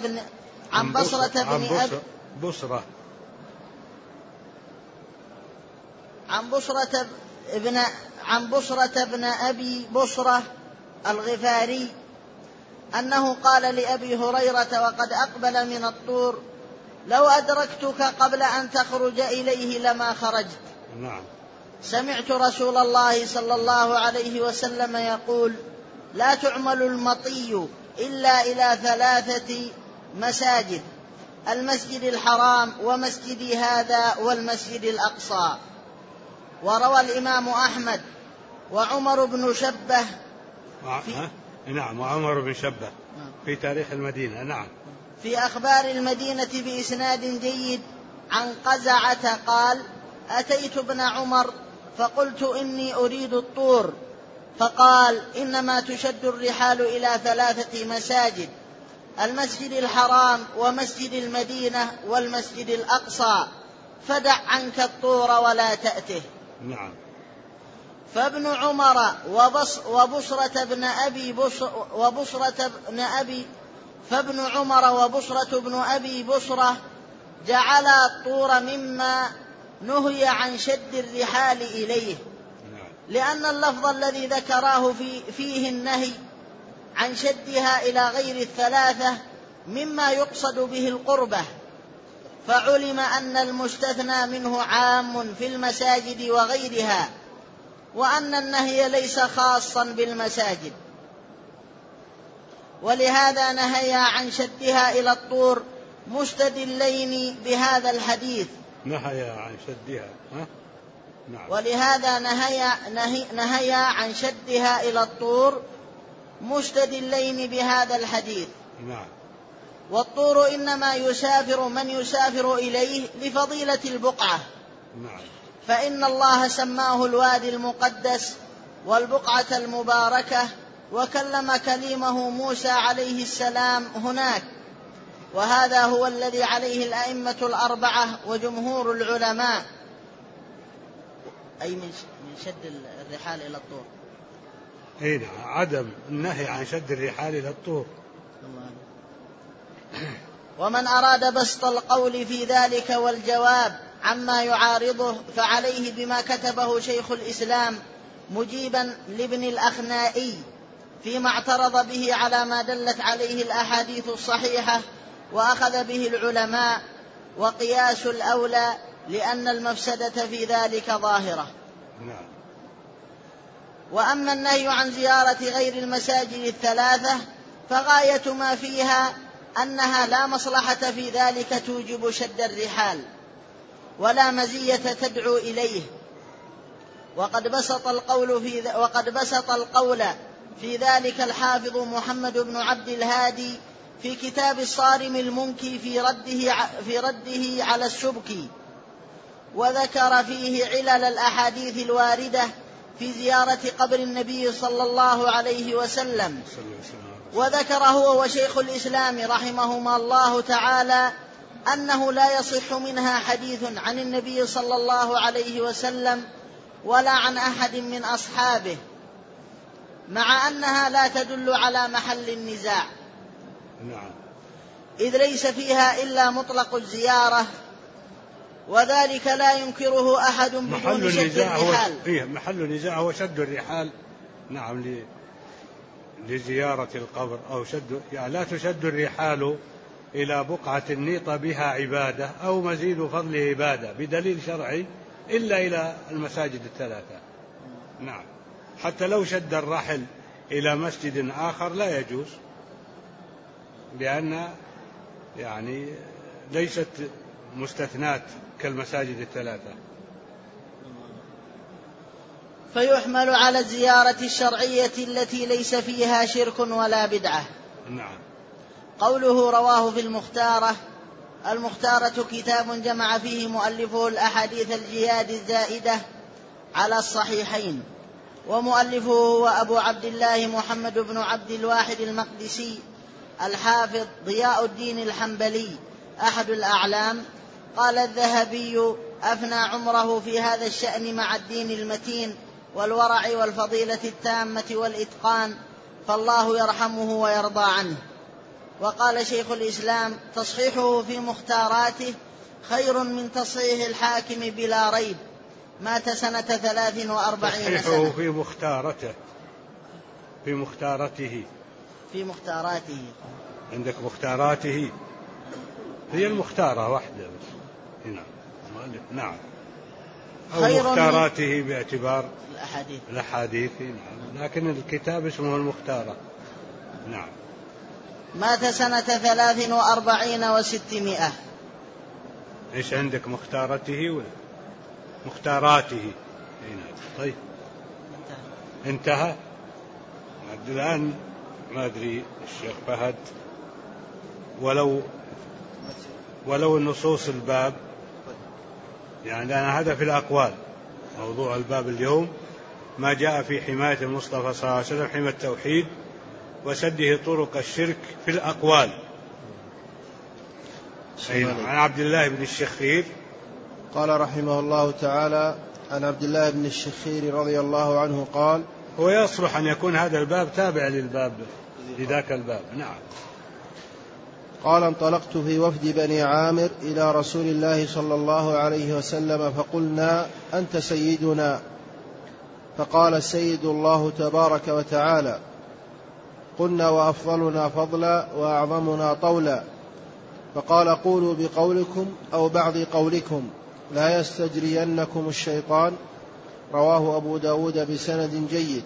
بن أبي بصرة الغفاري أنه قال لأبي هريرة وقد أقبل من الطور: لو أدركتك قبل أن تخرج إليه لما خرجت. نعم. سمعت رسول الله صلى الله عليه وسلم يقول: لا تعمل المطي إلا إلى 3 مساجد: المسجد الحرام ومسجدي هذا والمسجد الأقصى. وروى الإمام أحمد وعمر بن شبه وعمر بن شبه في تاريخ المدينة. نعم. في أخبار المدينة بإسناد جيد عن قزعة قال: أتيت ابن عمر فقلت إني أريد الطور، فقال: إنما تشد الرحال إلى 3 مساجد: المسجد الحرام ومسجد المدينة والمسجد الأقصى، فدع عنك الطور ولا تأته. نعم. فابن عمر وبصرة بن أبي بصرة جعلا الطور مما نهي عن شد الرحال إليه، لأن اللفظ الذي ذكراه فيه النهي عن شدها إلى غير 3 مما يقصد به القربة، فعلم أن المستثنى منه عام في المساجد وغيرها، وأن النهي ليس خاصا بالمساجد. ولهذا نهيا عن شدها إلى الطور مستدلين بهذا الحديث نهي عن شدها. نعم. ولهذا نهي عن شدها إلى الطور مستدلين بهذا الحديث. نعم. والطور إنما يسافر من يسافر إليه لفضيلة البقعة. نعم. فإن الله سماه الوادي المقدس والبقعة المباركة، وكلم كليمه موسى عليه السلام هناك، وهذا هو الذي عليه الأئمة الأربعة وجمهور العلماء، أي من شد الرحال إلى الطور. هنا عدم النهي عن شد الرحال إلى الطور. ومن أراد بسط القول في ذلك والجواب عما يعارضه فعليه بما كتبه شيخ الإسلام مجيبا لابن الأخنائي فيما اعترض به على ما دلت عليه الأحاديث الصحيحة وأخذ به العلماء، وقياس الأولى لأن المفسدة في ذلك ظاهرة. وأما النهي عن زيارة غير المساجد الثلاثة فغاية ما فيها أنها لا مصلحة في ذلك توجب شد الرحال ولا مزية تدعو إليه، وقد بسط القول في ذلك الحافظ محمد بن عبد الهادي في كتاب الصارم المنكي في رده على السبكي، وذكر فيه علل الأحاديث الواردة في زيارة قبر النبي صلى الله عليه وسلم. وذكر هو وشيخ الإسلام رحمهما الله تعالى أنه لا يصح منها حديث عن النبي صلى الله عليه وسلم ولا عن أحد من أصحابه، مع أنها لا تدل على محل النزاع. إذ ليس فيها إلا مطلق الزيارة، وذلك لا ينكره أحد بدون شد الرحال. محل النزاع هو شد الرحال. نعم، لزيارة القبر أو يعني لا تشد الرحال إلى بقعة نيط بها عبادة أو مزيد فضل عبادة بدليل شرعي إلا إلى المساجد الثلاثة. نعم، حتى لو شد الرحل إلى مسجد آخر لا يجوز، لأن يعني ليست مستثنات كالمساجد الثلاثة. فيحمل على الزيارة الشرعية التي ليس فيها شرك ولا بدعة. نعم. قوله رواه في المختارة كتاب جمع فيه مؤلفه الأحاديث الجياد الزائدة على الصحيحين، ومؤلفه هو أبو عبد الله محمد بن عبد الواحد المقدسي الحافظ ضياء الدين الحنبلي أحد الأعلام. قال الذهبي أفنى عمره في هذا الشأن مع الدين المتين والورع والفضيلة التامة والإتقان، فالله يرحمه ويرضى عنه. وقال شيخ الإسلام تصحيحه في مختاراته خير من تصحيح الحاكم بلا ريب، مات سنة 43 سنة. تصحيحه في مختاراته عندك مختاراته، هي المختارة واحدة بس. نعم. أو مختاراته باعتبار الأحاديث. نعم. لكن الكتاب اسمه المختارة. نعم. مات سنة 43 و600. إيش عندك؟ مختارته مختاراته. طيب انتهى. الآن ما أدري الشيخ فهد ولو النصوص الباب، يعني أنا هذا في الأقوال، موضوع الباب اليوم ما جاء في حماية المصطفى صلى الله عليه وسلم، حماية التوحيد وسده طرق الشرك في الأقوال. عن عبد الله بن الشخير قال رحمه الله تعالى: عن عبد الله بن الشخير رضي الله عنه قال: هو يصلح أن يكون هذا الباب تابع لذاك الباب. نعم. قال: انطلقت في وفد بني عامر إلى رسول الله صلى الله عليه وسلم فقلنا: أنت سيدنا. فقال: السيد الله تبارك وتعالى. قلنا: وأفضلنا فضلا وأعظمنا طولا. فقال: قولوا بقولكم أو بعض قولكم لا يستجرينكم الشيطان. رواه أبو داود بسند جيد.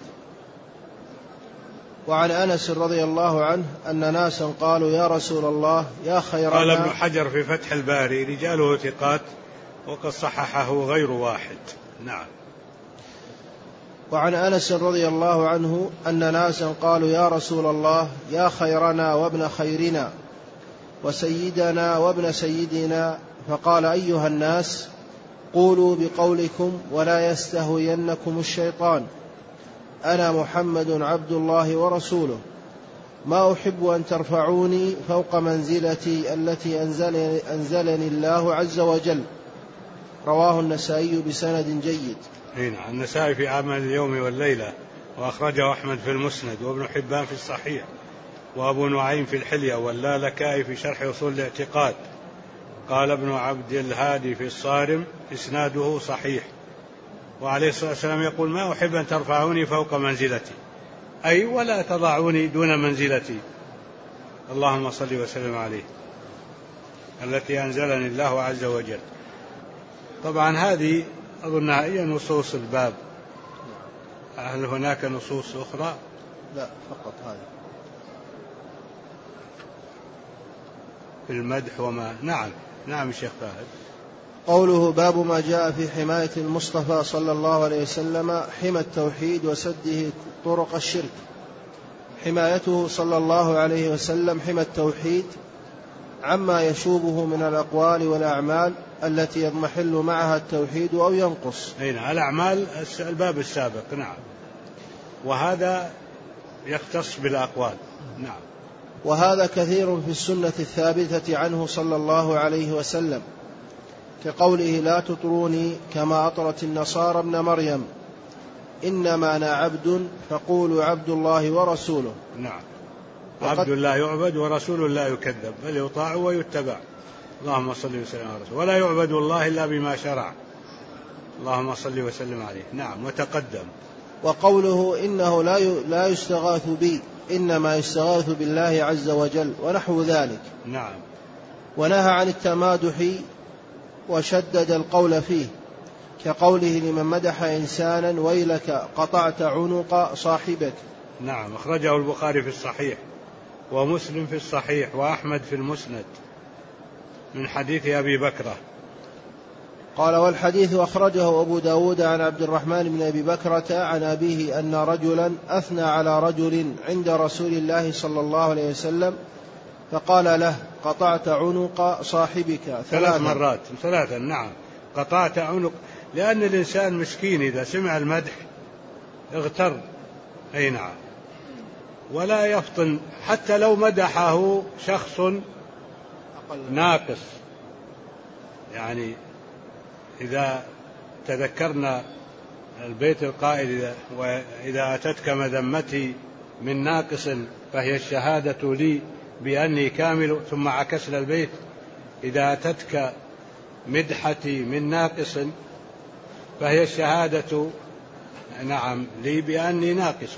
وعن أنس رضي الله عنه أن ناسا قالوا: يا رسول الله يا خيرنا. قال ابن حجر في فتح الباري: رجاله ثقات وقد صححه غير واحد. نعم. وعن أنس رضي الله عنه أن ناسا قالوا يا رسول الله يا خيرنا وابن خيرنا وسيدنا وابن سيدنا، فقال أيها الناس قولوا بقولكم ولا يستهوينكم الشيطان، أنا محمد عبد الله ورسوله، ما أحب أن ترفعوني فوق منزلتي التي أنزلني الله عز وجل. رواه النسائي بسند جيد. هنا النسائي في أعمال اليوم والليلة، وأخرجه أحمد في المسند، وابن حبان في الصحيح، وأبو نعيم في الحلية، واللالكائي في شرح أصول الاعتقاد. قال ابن عبد الهادي في الصارم إسناده صحيح. وعليه الصلاة والسلام يقول ما أحب أن ترفعوني فوق منزلتي، أي ولا تضعوني دون منزلتي، اللهم صل وسلم عليه، التي أنزلني الله عز وجل. طبعا هذه أظنها هي نصوص الباب. هل هناك نصوص أخرى؟ لا، فقط هذه في المدح وما. نعم الشيخ فهد. قوله باب ما جاء في حماية المصطفى صلى الله عليه وسلم حمى التوحيد وسده طرق الشرك. حمايته صلى الله عليه وسلم حمى التوحيد عما يشوبه من الأقوال والأعمال التي يضمحل معها التوحيد أو ينقص. هنا الأعمال الباب السابق. نعم. وهذا يختص بالأقوال. نعم. وهذا كثير في السنة الثابتة عنه صلى الله عليه وسلم، كقوله لا تطروني كما أطرت النصارى ابن مريم، إنما أنا عبد فقولوا عبد الله ورسوله. نعم. عبد لا يعبد ورسول لا يكذب، بل يطاع ويتبع، اللهم صل وسلم على رسوله، ولا يعبد الله إلا بما شرع، اللهم صل وسلم عليه. نعم. وتقدم. وقوله إنه لا يستغاث بي، إنما يستغاث بالله عز وجل، ونحو ذلك. نعم. ونهى عن التمادح وشدد القول فيه، كقوله لمن مدح إنسانا ويلك قطعت عنق صاحبك. نعم. أخرجه البخاري في الصحيح، ومسلم في الصحيح، وأحمد في المسند من حديث أبي بكرة. قال والحديث أخرجه أبو داود عن عبد الرحمن بن أبي بكرة عن أبيه أن رجلا أثنى على رجل عند رسول الله صلى الله عليه وسلم فقال له قطعت عنق صاحبك 3 مرات. 3. نعم. قطعت عنق، لأن الإنسان مسكين إذا سمع المدح اغتر. أي نعم. ولا يفطن حتى لو مدحه شخص ناقص. يعني إذا تذكرنا البيت القائل وإذا أتتك مذمتي من ناقص فهي الشهادة لي بأني كامل، ثم عكسنا البيت إذا أتتك مدحتي من ناقص فهي الشهادة نعم لي بأني ناقص.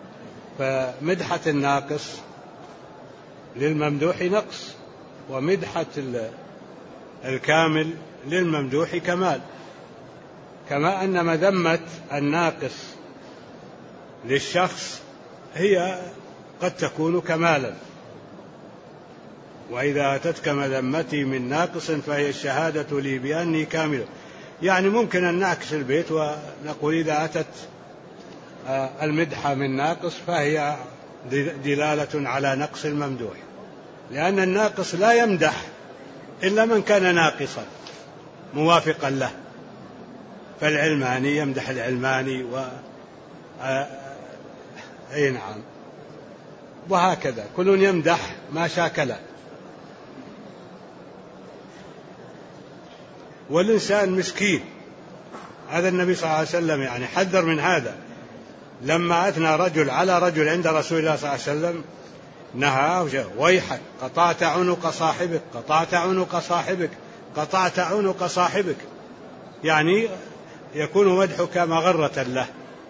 فمدحة الناقص للممدوح نقص، ومدحة الكامل للممدوح كمال، كما أن مذمة الناقص للشخص هي قد تكون كمالا. وإذا أتتك مذمتي من ناقص فهي الشهادة لي بأني كامل. يعني ممكن أن نعكس البيت ونقول إذا أتت المدحة من ناقص فهي دلالة على نقص الممدوح، لأن الناقص لا يمدح إلا من كان ناقصا موافقا له، فالعلماني يمدح العلماني أي نعم، وهكذا كل يمدح ما شاكله. والإنسان مسكين، هذا النبي صلى الله عليه وسلم يعني حذر من هذا. لما أثنى رجل على رجل عند رسول الله صلى الله عليه وسلم نهى ويحك قطعت عنق صاحبك، قطعت عنق صاحبك، قطعت عنق صاحبك، يعني يكون مدحك مغرة له.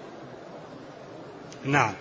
نعم.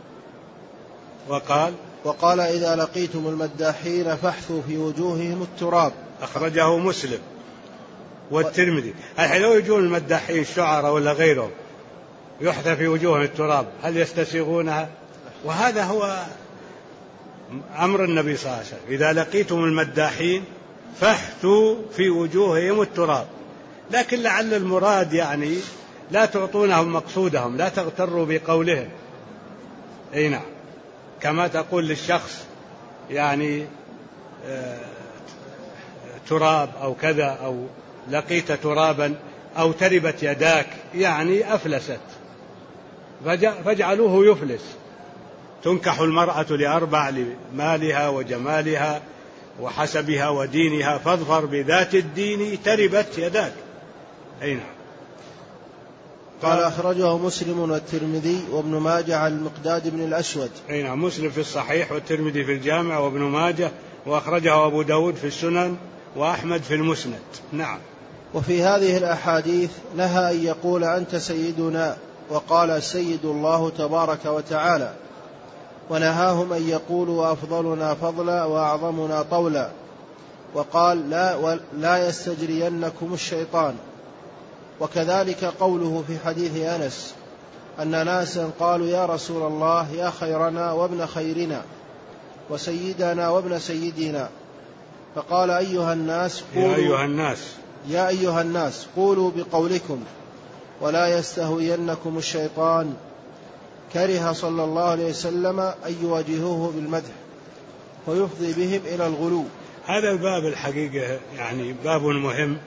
وقال إذا لقيتم المداحين فاحثوا في وجوههم التراب. أخرجه مسلم والترمذي. الحين لو يجون المداحين الشعراء ولا غيرهم يحثى في وجوههم التراب هل يستسيغونها؟ وهذا هو أمر النبي صلى الله عليه وسلم، إذا لقيتم المداحين فاحثوا في وجوههم التراب، لكن لعل المراد يعني لا تعطونهم مقصودهم، لا تغتروا بقولهم. أي نعم، كما تقول للشخص يعني تراب أو كذا، أو لقيت ترابا، أو تربت يداك، يعني أفلست، فاجعلوه يفلس. تنكح المرأة لأربع: لمالها وجمالها وحسبها ودينها، فاظفر بذات الدين تربت يداك. أي نعم. قال أخرجه مسلم والترمذي وابن ماجه عن المقداد بن الأسود. أي نعم، مسلم في الصحيح، والترمذي في الجامع، وابن ماجه، وأخرجه أبو داود في السنن، وأحمد في المسند. نعم. وفي هذه الأحاديث نهى أن يقول أنت سيدنا، وقال السيد الله تبارك وتعالى، ونهاهم أن يقولوا أفضلنا فضلا وأعظمنا طولا، وقال لا يستجرينكم الشيطان. وكذلك قوله في حديث أنس أن ناسا قالوا يا رسول الله يا خيرنا وابن خيرنا وسيدنا وابن سيدنا، فقال يا أيها الناس قولوا بقولكم ولا يستهوينكم الشيطان. كره صلى الله عليه وسلم أن يواجهوه بالمدح ويفضي بهم إلى الغلو. هذا الباب الحقيقة يعني باب مهم،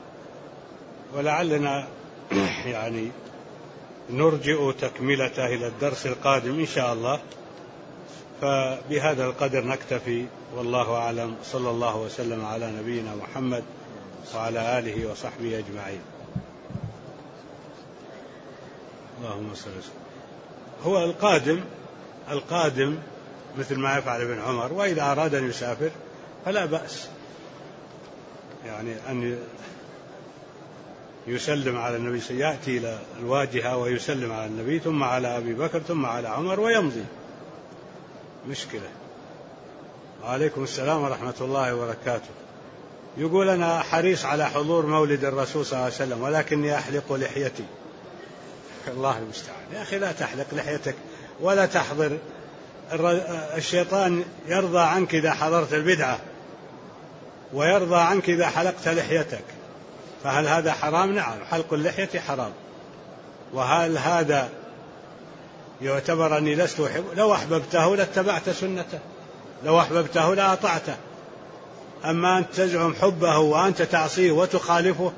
ولعلنا يعني نرجئ تكملته إلى الدرس القادم إن شاء الله. فبهذا القدر نكتفي، والله أعلم. صلى الله وسلم على نبينا محمد وعلى آله وصحبه أجمعين. اللهم صل وسلم. هو القادم مثل ما يفعل ابن عمر، وإذا أراد أن يسافر فلا بأس يعني أن يسلم على النبي، يأتي إلى الواجهة ويسلم على النبي، ثم على أبي بكر، ثم على عمر، ويمضي. مشكلة. وعليكم السلام ورحمة الله وبركاته. يقول أنا حريص على حضور مولد الرسول صلى الله عليه وسلم، ولكني أحلق لحيتي. الله المستعان. يا أخي لا تحلق لحيتك ولا تحضر. الشيطان يرضى عنك إذا حضرت البدعة، ويرضى عنك إذا حلقت لحيتك. فهل هذا حرام؟ نعم، حلق اللحية حرام. وهل هذا يعتبر أني لست أحب؟ لو أحببته لاتبعت سنته، لو أحببته لأطعته. أما أن تزعم حبه وأنت تعصيه وتخالفه،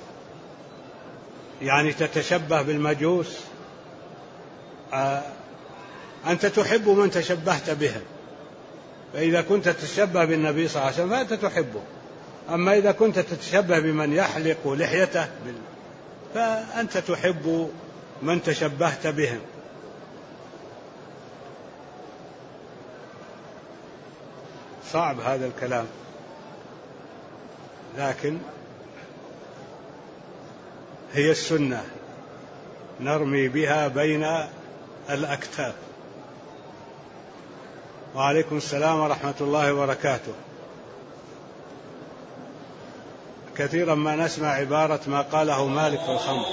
يعني تتشبه بالمجوس. أنت تحب من تشبهت بهم، فإذا كنت تتشبه بالنبي صلى الله عليه وسلم فأنت تحبه. أما إذا كنت تتشبه بمن يحلق لحيته فأنت تحب من تشبهت بهم. صعب هذا الكلام، لكن هي السنة نرمي بها بين الأكتاف. وعليكم السلام ورحمة الله وبركاته. كثيرا ما نسمع عبارة ما قاله مالك في الخمر.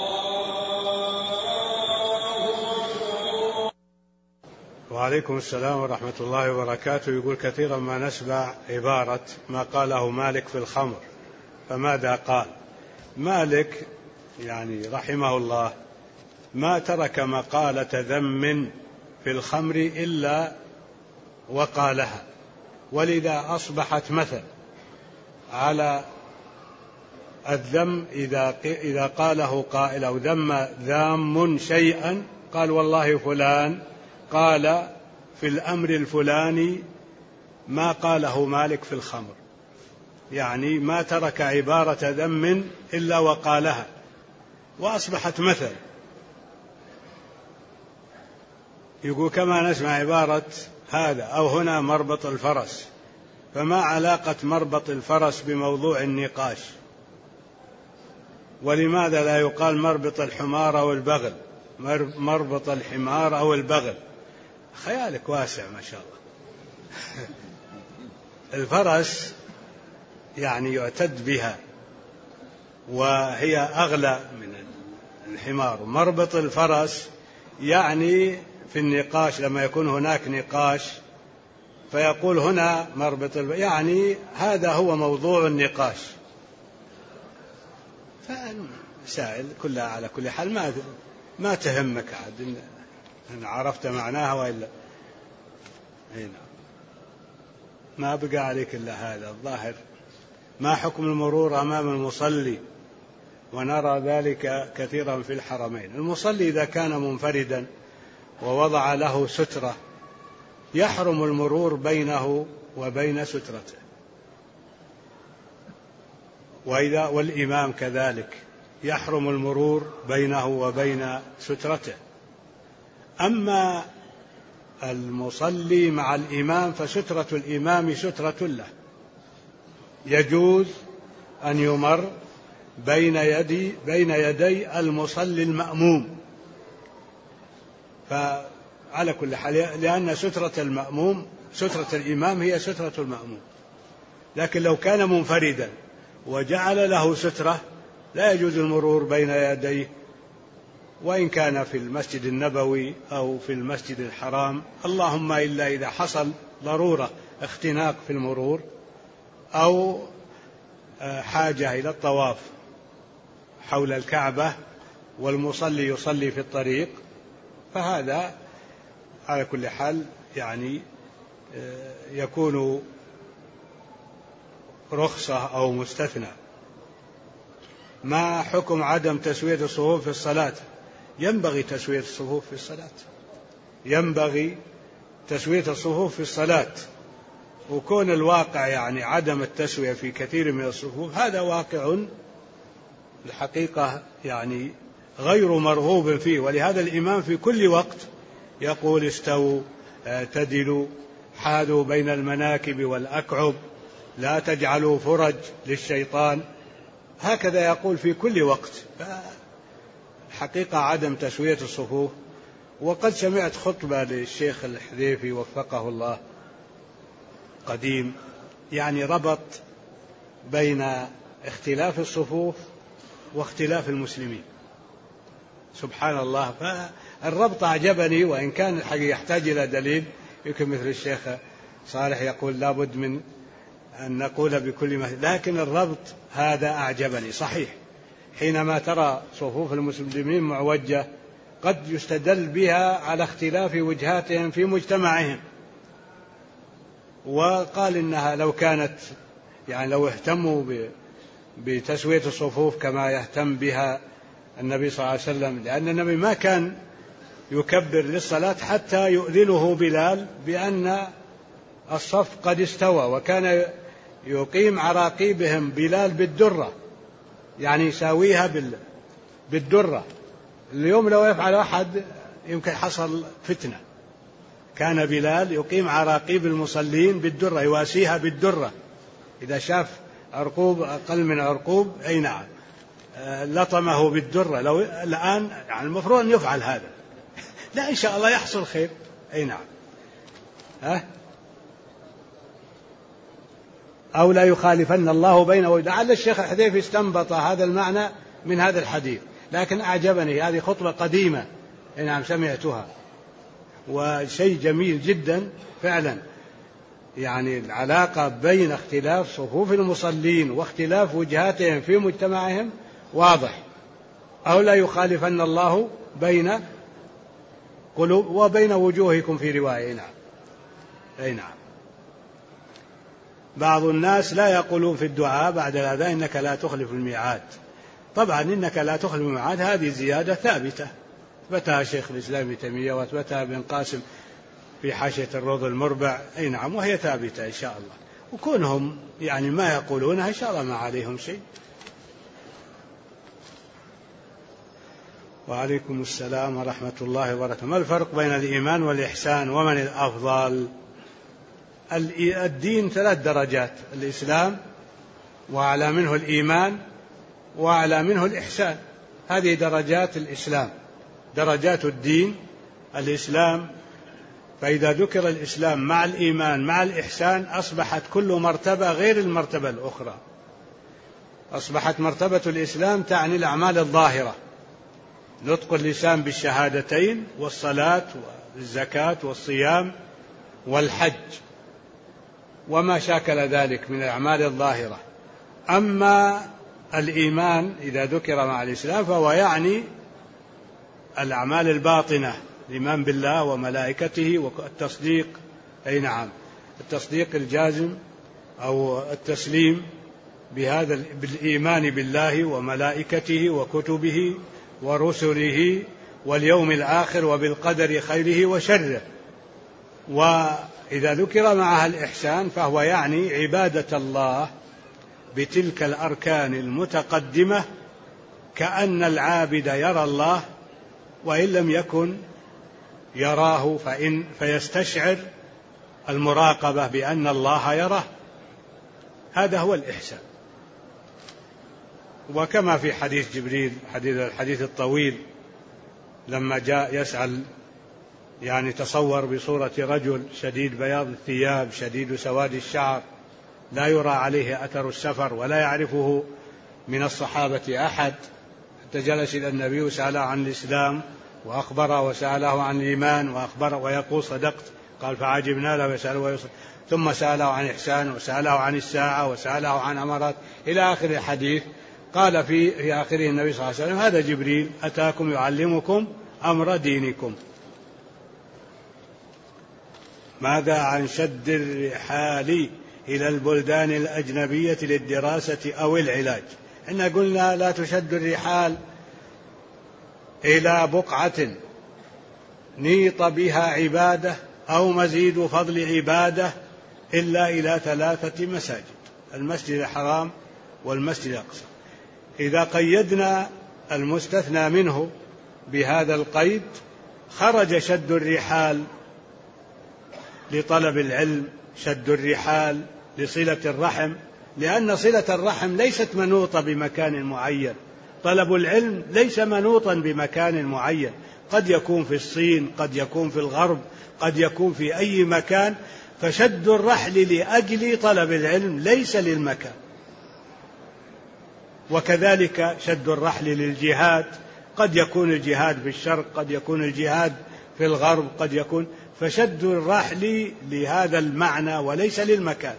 وعليكم السلام ورحمة الله وبركاته. يقول كثيرا ما نسمع عبارة ما قاله مالك في الخمر، فماذا قال؟ مالك يعني رحمه الله ما ترك مقالة ذم في الخمر إلا وقالها، ولذا أصبحت مثل على الذم. إذا قاله قائل أو ذم ذام شيئا، قال والله فلان قال في الأمر الفلاني ما قاله مالك في الخمر، يعني ما ترك عبارة ذم إلا وقالها، وأصبحت مثل. يقول كما نسمع عبارة هذا أو هنا مربط الفرس، فما علاقة مربط الفرس بموضوع النقاش؟ ولماذا لا يقال مربط الحمار أو البغل؟ مربط الحمار أو البغل. خيالك واسع ما شاء الله. الفرس يعني يعتد بها وهي أغلى من الحمار. مربط الفرس يعني في النقاش، لما يكون هناك نقاش فيقول هنا مربط يعني هذا هو موضوع النقاش. فالمسائل كلها على كل حال ما تهمك عاد إن عرفت معناها وإلا. هنا ما بقى عليك إلا هذا الظاهر. ما حكم المرور أمام المصلي؟ ونرى ذلك كثيرا في الحرمين. المصلي إذا كان منفردا ووضع له سترة يحرم المرور بينه وبين سترته، والإمام كذلك يحرم المرور بينه وبين سترته. أما المصلي مع الإمام فسترة الإمام سترة له، يجوز أن يمر بين يدي المصلي المأموم، فعلى كل حال لأن سترة الإمام هي سترة المأموم. لكن لو كان منفردا وجعل له سترة لا يجوز المرور بين يديه، وإن كان في المسجد النبوي أو في المسجد الحرام، اللهم إلا إذا حصل ضرورة اختناق في المرور أو حاجة إلى الطواف حول الكعبة والمصلي يصلي في الطريق، فهذا على كل حال يعني يكون رخصة أو مستثنى. ما حكم عدم تسوية الصفوف في الصلاة؟ ينبغي تسوية الصفوف في الصلاة، ينبغي تسوية الصفوف في الصلاة. وكون الواقع يعني عدم التسوية في كثير من الصفوف هذا واقع الحقيقة يعني غير مرغوب فيه. ولهذا الإمام في كل وقت يقول استووا اعتدلوا حاذوا بين المناكب والأكعب لا تجعلوا فرج للشيطان، هكذا يقول في كل وقت. حقيقة عدم تسوية الصفوف. وقد سمعت خطبة للشيخ الحذيفي وفقه الله قديم، يعني ربط بين اختلاف الصفوف واختلاف المسلمين، سبحان الله. فالربط أعجبني، وإن كان الحقيقة يحتاج إلى دليل، يمكن مثل الشيخ صالح يقول لابد من أن نقول بكل ما، لكن الربط هذا أعجبني. صحيح حينما ترى صفوف المسلمين معوجة قد يستدل بها على اختلاف وجهاتهم في مجتمعهم، وقال إنها لو كانت يعني لو اهتموا بتسوية الصفوف كما يهتم بها النبي صلى الله عليه وسلم، لأن النبي ما كان يكبر للصلاة حتى يؤذنه بلال بأن الصف قد استوى، وكان يقيم عراقيبهم بلال بالدرة، يعني يساويها بالدرة. اليوم لو يفعل أحد يمكن حصل فتنة. كان بلال يقيم عراقيب المصلين بالدرة، يواسيها بالدرة، إذا شاف عرقوب أقل من عرقوب أي نعم لطمه بالدرة. لو الآن يعني المفروض أن يفعل هذا، لا إن شاء الله يحصل خير. أي نعم. أو لا يخالفن الله بينه. لعل الشيخ الحذيفي استنبط هذا المعنى من هذا الحديث، لكن أعجبني. هذه خطبة قديمة نعم سمعتها، وشيء جميل جدا فعلا. يعني العلاقة بين اختلاف صفوف المصلين واختلاف وجهاتهم في مجتمعهم واضح. أو لا يخالفن الله بين قلوب وبين وجوهكم في رواية. نعم. أي نعم. بعض الناس لا يقولون في الدعاء بعد هذا إنك لا تخلف الميعاد. طبعا إنك لا تخلف الميعاد هذه زيادة ثابتة أثبتها شيخ الإسلام ابن تيمية وأثبتها ابن قاسم في حاشية الروض المربع. أي نعم، وهي ثابتة إن شاء الله. وكونهم يعني ما يقولونها إن شاء الله ما عليهم شيء. وعليكم السلام ورحمة الله وبركاته. ما الفرق بين الإيمان والإحسان ومن الأفضل؟ الدين 3 درجات: الإسلام، وأعلى منه الإيمان، وأعلى منه الإحسان. هذه درجات الإسلام، درجات الدين. الإسلام، فإذا ذكر الإسلام مع الإيمان مع الإحسان أصبحت كل مرتبة غير المرتبة الأخرى. أصبحت مرتبة الإسلام تعني الأعمال الظاهرة، نطق اللسان بالشهادتين والصلاة والزكاة والصيام والحج وما شاكل ذلك من الأعمال الظاهرة. أما الإيمان إذا ذكر مع الإسلام فهو يعني الأعمال الباطنة، الإيمان بالله وملائكته والتصديق، أي نعم، التصديق الجازم أو التسليم بهذا بالإيمان بالله وملائكته وكتبه ورسله واليوم الآخر وبالقدر خيره وشره. وإذا ذكر معها الإحسان فهو يعني عبادة الله بتلك الأركان المتقدمة كأن العابد يرى الله، وإن لم يكن يراه فيستشعر المراقبة بأن الله يراه. هذا هو الإحسان. وكما في حديث جبريل، الحديث الطويل لما جاء يسأل، يعني تصور بصورة رجل شديد بياض الثياب شديد سواد الشعر لا يرى عليه أثر السفر ولا يعرفه من الصحابة أحد، حتى جلس إلى النبي وسأله عن الإسلام وأخبره، وسأله عن الإيمان وأخبره ويقول صدقت، قال فعجبنا له يسأله ثم سأله عن إحسان وسأله عن الساعة وسأله عن أمرات إلى آخر الحديث. قال في آخره النبي صلى الله عليه وسلم: هذا جبريل أتاكم يعلمكم أمر دينكم. ماذا عن شد الرحال إلى البلدان الأجنبية للدراسة أو العلاج؟ إحنا قلنا لا تشد الرحال إلى بقعة نيط بها عبادة أو مزيد فضل عبادة إلا إلى 3 مساجد: المسجد الحرام والمسجد الأقصى. إذا قيدنا المستثنى منه بهذا القيد خرج شد الرحال لطلب العلم، شد الرحال لصلة الرحم، لأن صلة الرحم ليست منوطة بمكان معين، طلب العلم ليس منوطا بمكان معين، قد يكون في الصين، قد يكون في الغرب، قد يكون في أي مكان، فشد الرحل لأجل طلب العلم ليس للمكان. وكذلك شد الرحل للجهاد، قد يكون الجهاد في الشرق، قد يكون الجهاد في الغرب، قد يكون، فشد الرحل لهذا المعنى وليس للمكان.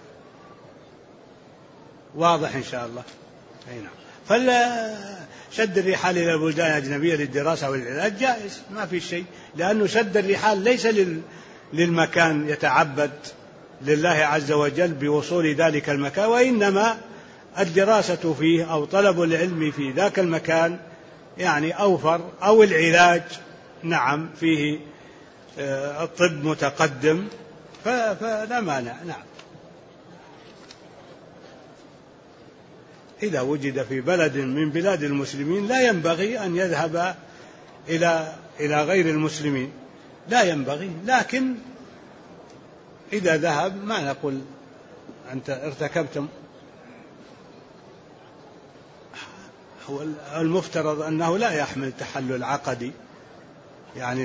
واضح إن شاء الله؟ أي نعم. فلا شد الرحال إلى البلدان الأجنبية للدراسة والعلاج جائز، ما في شيء، لأنه شد الرحال ليس للمكان يتعبد لله عز وجل بوصول ذلك المكان، وإنما الدراسة فيه أو طلب العلم في ذاك المكان يعني أوفر، أو العلاج نعم فيه الطب متقدم فلا مانع. نعم، إذا وجد في بلد من بلاد المسلمين لا ينبغي أن يذهب إلى غير المسلمين، لا ينبغي، لكن إذا ذهب ما نقول أنت ارتكبتم، هو المفترض أنه لا يحمل تحلل عقدي، يعني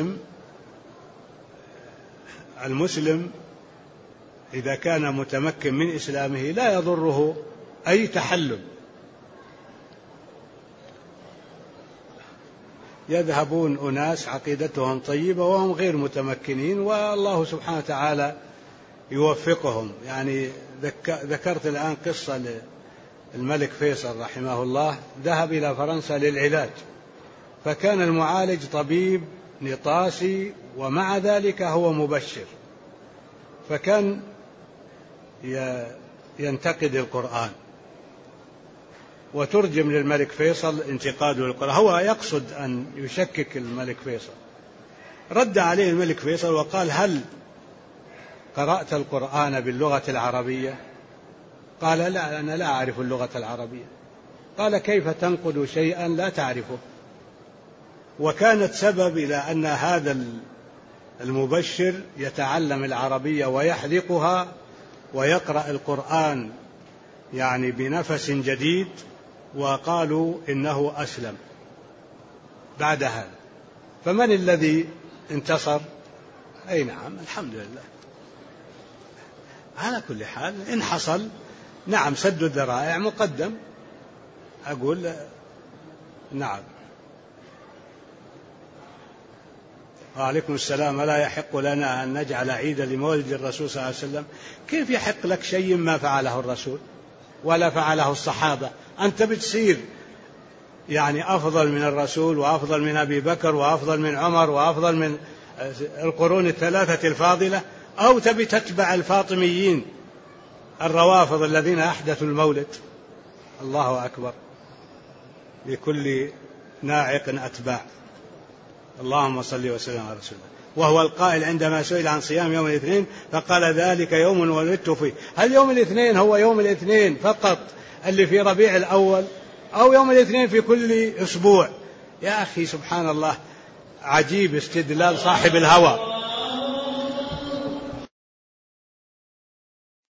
المسلم إذا كان متمكن من إسلامه لا يضره أي تحلل. يذهبون أناس عقيدتهم طيبة وهم غير متمكنين، والله سبحانه وتعالى يوفقهم. يعني ذكرت الآن قصة للملك فيصل رحمه الله، ذهب إلى فرنسا للعلاج، فكان المعالج طبيب نطاسي ومع ذلك هو مبشر، فكان ينتقد القرآن وترجم للملك فيصل انتقاده للقرآن، هو يقصد أن يشكك الملك فيصل. رد عليه الملك فيصل وقال: هل قرأت القرآن باللغة العربية؟ قال: لا، أنا لا أعرف اللغة العربية. قال: كيف تنقد شيئا لا تعرفه؟ وكانت سبب إلى أن هذا المبشر يتعلم العربية ويحذقها ويقرأ القرآن يعني بنفس جديد، وقالوا إنه أسلم بعد هذا. فمن الذي انتصر؟ أي نعم، الحمد لله. على كل حال إن حصل نعم سد الذرائع مقدم، أقول نعم. وعليكم السلام. لا يحق لنا أن نجعل عيدا لمولد الرسول صلى الله عليه وسلم. كيف يحق لك شيء ما فعله الرسول ولا فعله الصحابة أنت بتصير يعني أفضل من الرسول وأفضل من أبي بكر وأفضل من عمر وأفضل من القرون الثلاثة الفاضلة، أو تبي تتبع الفاطميين الروافض الذين أحدثوا المولد؟ الله أكبر، لكل ناعق أتباع. اللهم صل وسلم على رسول الله. وهو القائل عندما سئل عن صيام يوم الاثنين فقال ذلك يوم ولدت فيه. هل يوم الاثنين هو يوم الاثنين فقط اللي في ربيع الأول، أو يوم الاثنين في كل أسبوع؟ يا أخي سبحان الله، عجيب استدلال صاحب الهوى.